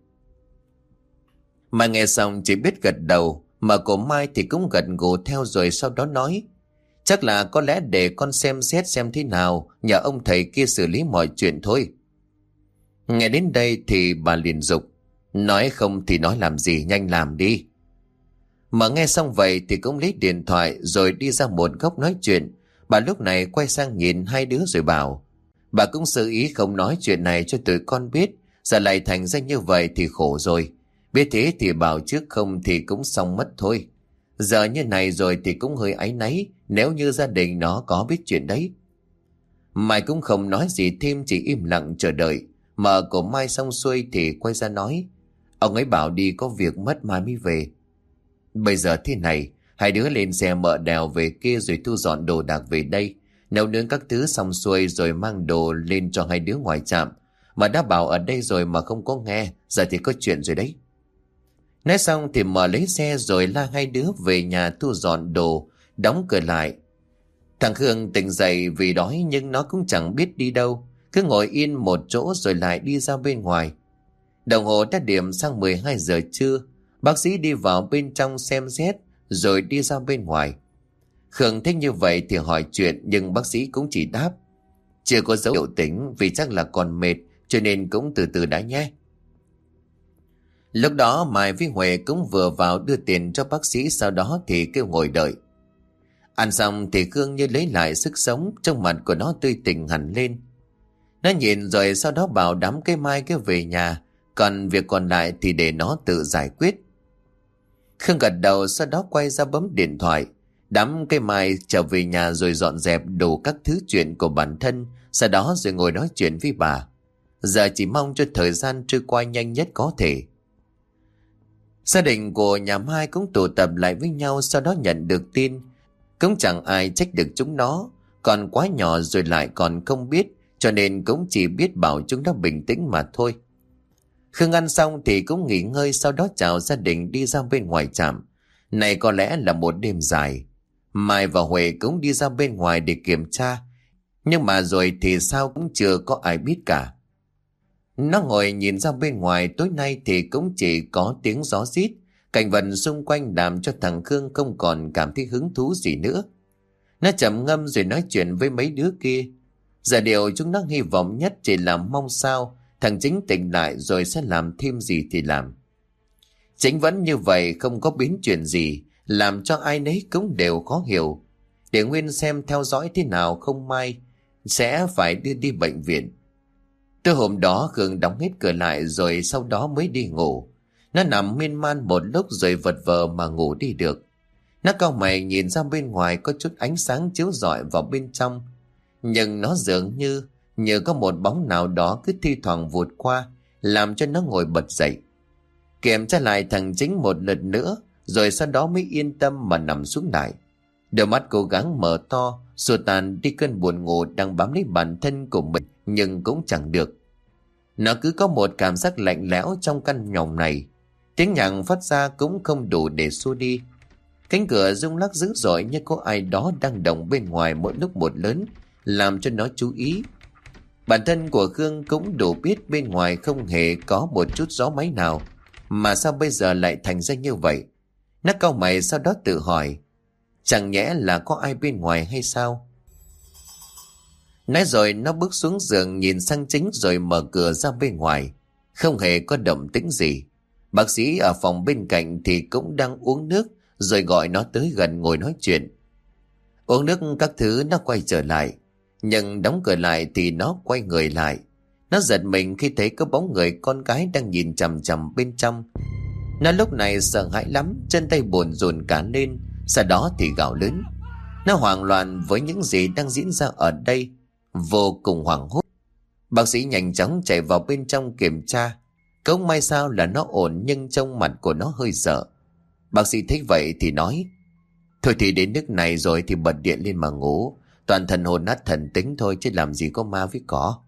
Mà nghe xong chỉ biết gật đầu. Mợ của Mai thì cũng gật gù theo rồi sau đó nói: Chắc là có lẽ để con xem xét xem thế nào, nhờ ông thầy kia xử lý mọi chuyện thôi. Nghe đến đây thì bà liền dục: Nói không thì nói làm gì, nhanh làm đi. Mà nghe xong vậy thì cũng lấy điện thoại rồi đi ra một góc nói chuyện. Bà lúc này quay sang nhìn hai đứa rồi bảo: Bà cũng xử ý không nói chuyện này cho tụi con biết, giờ lại thành ra như vậy thì khổ rồi. Biết thế thì bảo trước, không thì cũng xong mất thôi. Giờ như này rồi thì cũng hơi áy náy nếu như gia đình nó có biết chuyện đấy. Mai cũng không nói gì thêm, chỉ im lặng chờ đợi. Mợ của Mai xong xuôi thì quay ra nói: Ông ấy bảo đi có việc mất mai mới về. Bây giờ thế này, hai đứa lên xe mợ đèo về kia rồi thu dọn đồ đạc về đây, nấu nướng các thứ xong xuôi rồi mang đồ lên cho hai đứa ngoài trạm. Mà đã bảo ở đây rồi mà không có nghe, giờ thì có chuyện rồi đấy. Nói xong thì mợ lấy xe rồi la hai đứa về nhà thu dọn đồ, đóng cửa lại. Thằng Khương tỉnh dậy vì đói nhưng nó cũng chẳng biết đi đâu. cứ ngồi yên một chỗ rồi lại đi ra bên ngoài. Đồng hồ đã điểm sang mười hai giờ trưa. Bác sĩ đi vào bên trong xem xét rồi đi ra bên ngoài. Khương thấy như vậy thì hỏi chuyện, nhưng bác sĩ cũng chỉ đáp chưa có dấu hiệu tỉnh, vì chắc là còn mệt, cho nên cũng từ từ đã nhé. Lúc đó Mai với Huệ cũng vừa vào đưa tiền cho bác sĩ, sau đó thì kêu ngồi đợi. Ăn xong thì Khương như lấy lại sức sống, trong mặt của nó tươi tỉnh hẳn lên. Nó nhìn rồi sau đó bảo đám cây mai kêu về nhà, còn việc còn lại thì để nó tự giải quyết. Khương gật đầu, sau đó quay ra bấm điện thoại. Đám cây mai trở về nhà rồi dọn dẹp đủ các thứ chuyện của bản thân, sau đó rồi ngồi nói chuyện với bà. Giờ chỉ mong cho thời gian trôi qua nhanh nhất có thể. Gia đình của nhà Mai cũng tụ tập lại với nhau, sau đó nhận được tin. Cũng chẳng ai trách được chúng nó, còn quá nhỏ rồi lại còn không biết, cho nên cũng chỉ biết bảo chúng nó bình tĩnh mà thôi. Khương ăn xong thì cũng nghỉ ngơi, sau đó chào gia đình đi ra bên ngoài trạm. Này có lẽ là một đêm dài. Mai và Huệ cũng đi ra bên ngoài để kiểm tra, nhưng mà rồi thì sao cũng chưa có ai biết cả. Nó ngồi nhìn ra bên ngoài, tối nay thì cũng chỉ có tiếng gió rít, cảnh vật xung quanh làm cho thằng Khương không còn cảm thấy hứng thú gì nữa. Nó trầm ngâm rồi nói chuyện với mấy đứa kia. Giờ điều chúng nó hy vọng nhất chỉ là mong sao thằng Chính tỉnh lại rồi sẽ làm thêm gì thì làm. Chính vẫn như vậy, không có biến chuyển gì, làm cho ai nấy cũng đều khó hiểu. Để Nguyên xem theo dõi thế nào không may sẽ phải đưa đi bệnh viện. Từ hôm đó Khương đóng hết cửa lại rồi sau đó mới đi ngủ. Nó nằm miên man một lúc rồi vật vờ mà ngủ đi được. Nó cau mày nhìn ra bên ngoài, có chút ánh sáng chiếu rọi vào bên trong. Nhưng nó dường như như có một bóng nào đó cứ thi thoảng vụt qua, làm cho nó ngồi bật dậy. Kiểm tra lại thằng Chính một lượt nữa, rồi sau đó mới yên tâm mà nằm xuống lại. Đôi mắt cố gắng mở to, xua tan đi cơn buồn ngủ đang bám lấy bản thân của mình, nhưng cũng chẳng được. Nó cứ có một cảm giác lạnh lẽo trong căn phòng này. Tiếng nhạc phát ra cũng không đủ để xua đi. Cánh cửa rung lắc dữ dội như có ai đó đang động bên ngoài mỗi lúc một lớn, làm cho nó chú ý. Bản thân của Khương cũng đủ biết bên ngoài không hề có một chút gió máy nào, mà sao bây giờ lại thành ra như vậy. Nó cau mày, sau đó tự hỏi, chẳng nhẽ là có ai bên ngoài hay sao? Nói rồi nó bước xuống giường nhìn sang Chính rồi mở cửa ra bên ngoài. Không hề có động tĩnh gì. Bác sĩ ở phòng bên cạnh thì cũng đang uống nước, rồi gọi nó tới gần ngồi nói chuyện. Uống nước các thứ nó quay trở lại, nhưng đóng cửa lại thì nó quay người lại. Nó giật mình khi thấy có bóng người con gái đang nhìn chằm chằm bên trong. Nó lúc này sợ hãi lắm, chân tay buồn rùn cả lên, sau đó thì gào lớn. Nó hoảng loạn với những gì đang diễn ra ở đây, vô cùng hoảng hốt. Bác sĩ nhanh chóng chạy vào bên trong kiểm tra. Cũng may sao là nó ổn, nhưng trong mặt của nó hơi sợ. Bác sĩ thấy vậy thì nói, thôi thì đến nước này rồi thì bật điện lên mà ngủ. Toàn thân hồn nát thần tính thôi, chứ làm gì có ma với cỏ.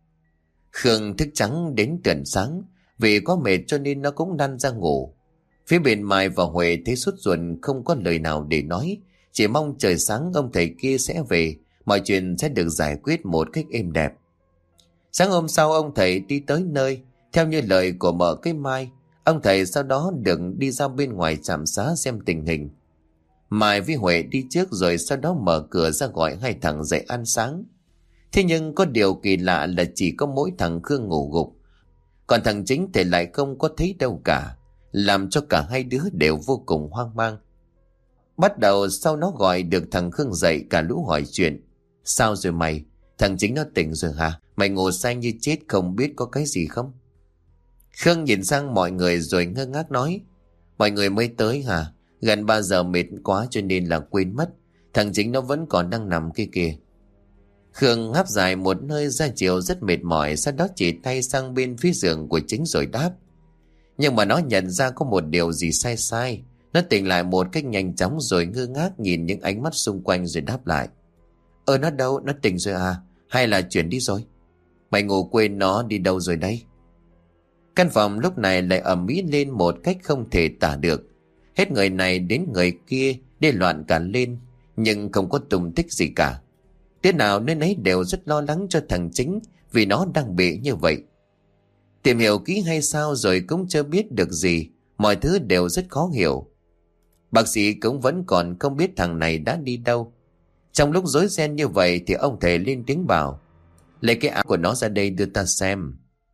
Khương thức trắng đến tận sáng, vì có mệt cho nên nó cũng lăn ra ngủ. Phía bên Mai và Huệ thấy sốt ruột không có lời nào để nói, chỉ mong trời sáng ông thầy kia sẽ về, mọi chuyện sẽ được giải quyết một cách êm đẹp. Sáng hôm sau ông thầy đi tới nơi, theo như lời của mợ cái Mai. Ông thầy sau đó được đi ra bên ngoài trạm xá xem tình hình. Mai với Huệ đi trước rồi sau đó mở cửa ra gọi hai thằng dậy ăn sáng. Thế nhưng có điều kỳ lạ là chỉ có mỗi thằng Khương ngủ gục, còn thằng Chính thì lại không có thấy đâu cả, làm cho cả hai đứa đều vô cùng hoang mang. Bắt đầu sau nó gọi được thằng Khương dậy, cả lũ hỏi chuyện. Sao rồi mày? Thằng Chính nó tỉnh rồi hả? Mày ngủ say như chết không biết có cái gì không? Khương nhìn sang mọi người rồi ngơ ngác nói, mọi người mới tới hả? Gần ba giờ mệt quá cho nên là quên mất. Thằng Chính nó vẫn còn đang nằm kia kìa. Khương ngáp dài một hơi ra chiều rất mệt mỏi, sau đó chỉ tay sang bên phía giường của Chính rồi đáp. Nhưng mà nó nhận ra có một điều gì sai sai. Nó tỉnh lại một cách nhanh chóng rồi ngơ ngác nhìn những ánh mắt xung quanh rồi đáp lại. Ờ nó đâu? Nó tỉnh rồi à? Hay là chuyển đi rồi? Mày ngủ quên nó đi đâu rồi đấy? Căn phòng lúc này lại ầm ĩ lên một cách không thể tả được. Hết người này đến người kia đi loạn cả lên, nhưng không có tung tích gì cả. Đứa nào nơi nấy đều rất lo lắng cho thằng Chính vì nó đang bị như vậy. Tìm hiểu kỹ hay sao rồi cũng chưa biết được gì, mọi thứ đều rất khó hiểu. Bác sĩ cũng vẫn còn không biết thằng này đã đi đâu. Trong lúc rối ren như vậy thì ông thầy lên tiếng bảo: lấy cái áo của nó ra đây đưa ta xem.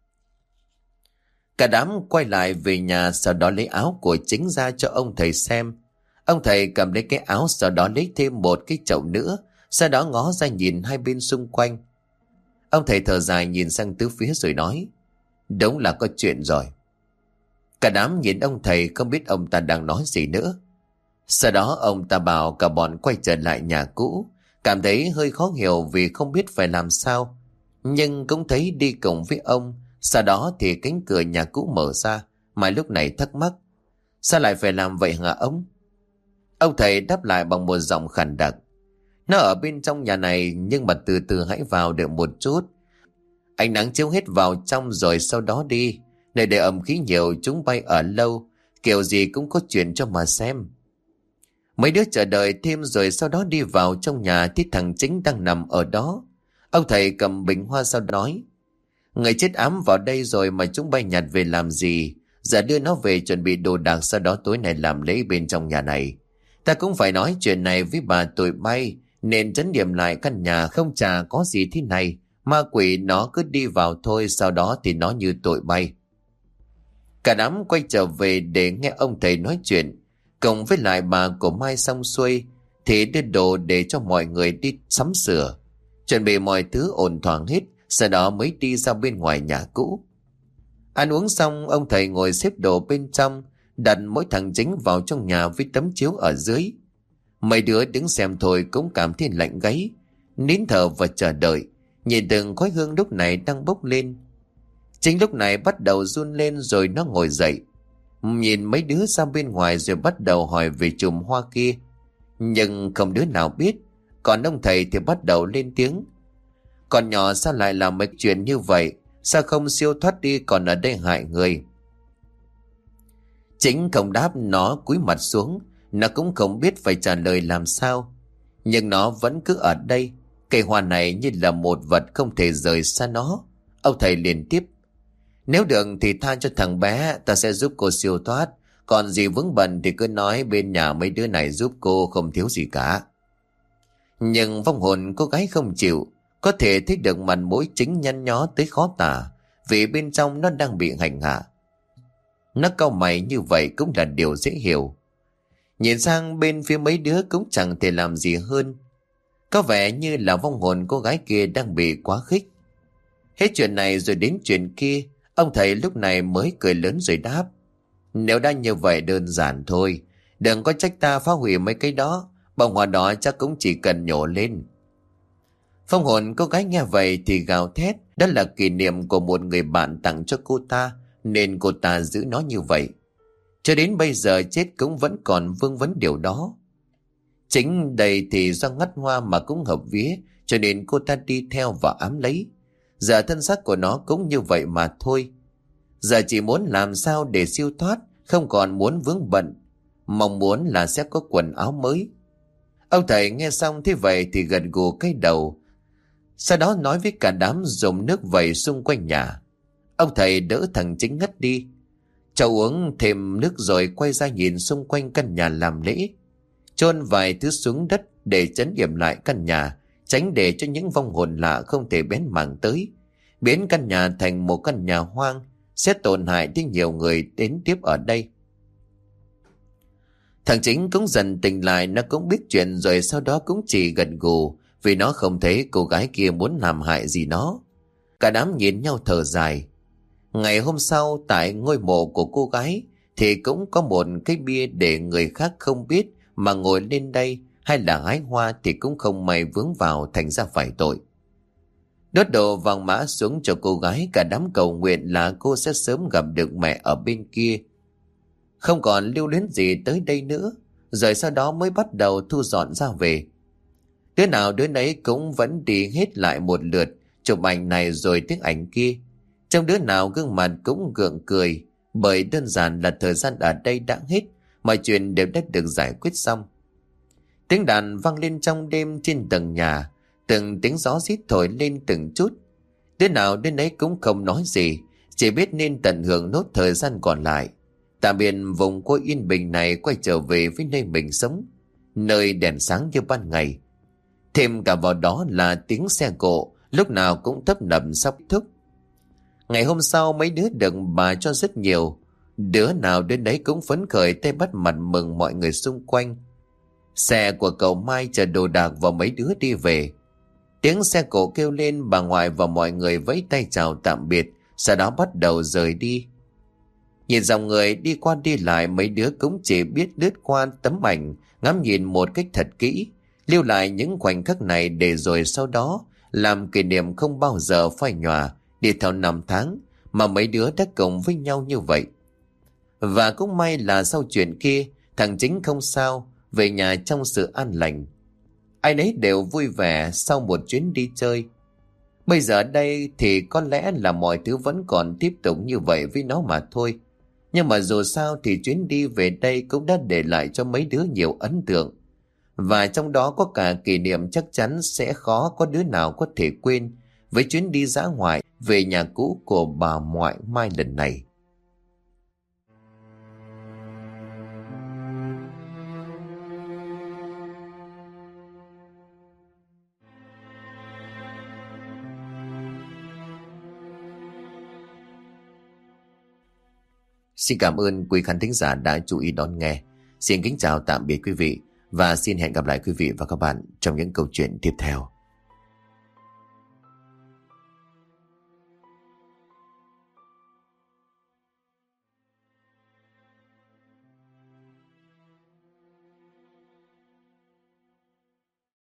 Cả đám quay lại về nhà, sau đó lấy áo của Chính ra cho ông thầy xem. Ông thầy cầm lấy cái áo, sau đó lấy thêm một cái chậu nữa, sau đó ngó ra nhìn hai bên xung quanh. Ông thầy thở dài nhìn sang tứ phía rồi nói: đúng là có chuyện rồi. Cả đám nhìn ông thầy không biết ông ta đang nói gì nữa. Sau đó ông ta bảo cả bọn quay trở lại nhà cũ, cảm thấy hơi khó hiểu vì không biết phải làm sao, nhưng cũng thấy đi cùng với ông. Sau đó thì cánh cửa nhà cũ mở ra, mà lúc này thắc mắc: sao lại phải làm vậy hả ông? Ông thầy đáp lại bằng một giọng khàn đặc: nó ở bên trong nhà này, nhưng mà từ từ hãy vào đợi một chút. Ánh nắng chiếu hết vào trong rồi sau đó đi. Nơi để ẩm khí nhiều, chúng bay ở lâu, kiểu gì cũng có chuyện cho mà xem. Mấy đứa chờ đợi thêm rồi sau đó đi vào trong nhà thì thằng Chính đang nằm ở đó. Ông thầy cầm bình hoa sau nói: người chết ám vào đây rồi mà chúng bay nhặt về làm gì? Giờ đưa nó về chuẩn bị đồ đạc, sau đó tối nay làm lễ bên trong nhà này. Ta cũng phải nói chuyện này với bà tụi bay, nên trấn điểm lại căn nhà không chả có gì thế này. Ma quỷ nó cứ đi vào thôi, sau đó thì nó như tụi bay. Cả đám quay trở về để nghe ông thầy nói chuyện. Cộng với lại bà của Mai xong xuôi thì đưa đồ để cho mọi người đi sắm sửa, chuẩn bị mọi thứ ổn thỏa hết, sau đó mới đi ra bên ngoài nhà cũ. Ăn uống xong, ông thầy ngồi xếp đồ bên trong, đặt mỗi thằng Chính vào trong nhà với tấm chiếu ở dưới. Mấy đứa đứng xem thôi cũng cảm thấy lạnh gáy, nín thở và chờ đợi, nhìn từng khói hương lúc này đang bốc lên. Chính lúc này bắt đầu run lên rồi nó ngồi dậy, nhìn mấy đứa sang bên ngoài rồi bắt đầu hỏi về chùm hoa kia, nhưng không đứa nào biết. Còn ông thầy thì bắt đầu lên tiếng: con nhỏ sao lại làm mấy chuyện như vậy? Sao không siêu thoát đi, còn ở đây hại người? Chính không đáp, nó cúi mặt xuống. Nó cũng không biết phải trả lời làm sao, nhưng nó vẫn cứ ở đây. Cây hoa này như là một vật không thể rời xa nó. Ông thầy liền tiếp: nếu được thì tha cho thằng bé, ta sẽ giúp cô siêu thoát. Còn gì vướng bận thì cứ nói bên nhà mấy đứa này giúp cô, không thiếu gì cả. Nhưng vong hồn cô gái không chịu. Có thể thấy được mặt mũi Chính nhăn nhó tới khó tả, vì bên trong nó đang bị hành hạ. Nó cau mày như vậy cũng là điều dễ hiểu. Nhìn sang bên phía mấy đứa cũng chẳng thể làm gì hơn. Có vẻ như là vong hồn cô gái kia đang bị quá khích. Hết chuyện này rồi đến chuyện kia, ông thầy lúc này mới cười lớn rồi đáp: nếu đã như vậy đơn giản thôi, đừng có trách ta phá hủy mấy cái đó. Bông hoa đó chắc cũng chỉ cần nhổ lên. Phong hồn cô gái nghe vậy thì gào thét, đó là kỷ niệm của một người bạn tặng cho cô ta, nên cô ta giữ nó như vậy. Cho đến bây giờ chết cũng vẫn còn vương vấn điều đó. Chính đây thì do ngắt hoa mà cũng hợp vía, cho nên cô ta đi theo và ám lấy. Giờ thân xác của nó cũng như vậy mà thôi. Giờ chỉ muốn làm sao để siêu thoát, không còn muốn vướng bận, mong muốn là sẽ có quần áo mới. Ông thầy nghe xong thế vậy thì gật gù cái đầu, sau đó nói với cả đám dùng nước vẩy xung quanh nhà. Ông thầy đỡ thằng Chính ngất đi, cho uống thêm nước rồi quay ra nhìn xung quanh căn nhà làm lễ, chôn vài thứ xuống đất để trấn yểm lại căn nhà, tránh để cho những vong hồn lạ không thể bén mảng tới, biến căn nhà thành một căn nhà hoang, sẽ tổn hại đến nhiều người đến tiếp ở đây. Thằng Chính cũng dần tỉnh lại, nó cũng biết chuyện rồi sau đó cũng chỉ gật gù, vì nó không thấy cô gái kia muốn làm hại gì nó. Cả đám nhìn nhau thở dài. Ngày hôm sau, tại ngôi mộ của cô gái thì cũng có một cái bia để người khác không biết mà ngồi lên đây, hay là hái hoa thì cũng không may vướng vào thành ra phải tội. Đốt đồ vàng mã xuống cho cô gái, cả đám cầu nguyện là cô sẽ sớm gặp được mẹ ở bên kia, không còn lưu luyến gì tới đây nữa. Rồi sau đó mới bắt đầu thu dọn ra về. Đứa nào đứa nấy cũng vẫn đi hết lại một lượt, chụp ảnh này rồi tiếc ảnh kia. Trong đứa nào gương mặt cũng gượng cười, bởi đơn giản là thời gian ở đây đã hết, mọi chuyện đều đã được giải quyết xong. Tiếng đàn vang lên trong đêm trên tầng nhà, Từng tiếng gió rít thổi lên từng chút. Đứa nào đến đấy cũng không nói gì, chỉ biết nên tận hưởng nốt thời gian còn lại. Tạm biệt vùng quê yên bình này, quay trở về với nơi mình sống, nơi đèn sáng như ban ngày. Thêm cả vào đó là tiếng xe cộ lúc nào cũng tấp nập sắp thúc. Ngày hôm sau mấy đứa được bà cho rất nhiều. Đứa nào đến đấy cũng phấn khởi tay bắt mặt mừng mọi người xung quanh. Xe của cậu Mai chở đồ đạc và mấy đứa đi về. Tiếng xe cộ kêu lên, bà ngoại và mọi người vẫy tay chào tạm biệt, sau đó bắt đầu rời đi. Nhìn dòng người đi qua đi lại, mấy đứa cũng chỉ biết lướt qua tấm ảnh, ngắm nhìn một cách thật kỹ, lưu lại những khoảnh khắc này để rồi sau đó làm kỷ niệm không bao giờ phai nhòa đi theo năm tháng mà mấy đứa đã cùng với nhau như vậy. Và cũng may là sau chuyện kia, thằng Chính không sao, về nhà trong sự an lành. Ai nấy đều vui vẻ sau một chuyến đi chơi. Bây giờ đây thì có lẽ là mọi thứ vẫn còn tiếp tục như vậy với nó mà thôi. Nhưng mà dù sao thì chuyến đi về đây cũng đã để lại cho mấy đứa nhiều ấn tượng. Và trong đó có cả kỷ niệm chắc chắn sẽ khó có đứa nào có thể quên với chuyến đi dã ngoại về nhà cũ của bà ngoại Mai lần này. Xin cảm ơn quý khán thính giả đã chú ý đón nghe. Xin kính chào tạm biệt quý vị và xin hẹn gặp lại quý vị và các bạn trong những câu chuyện tiếp theo.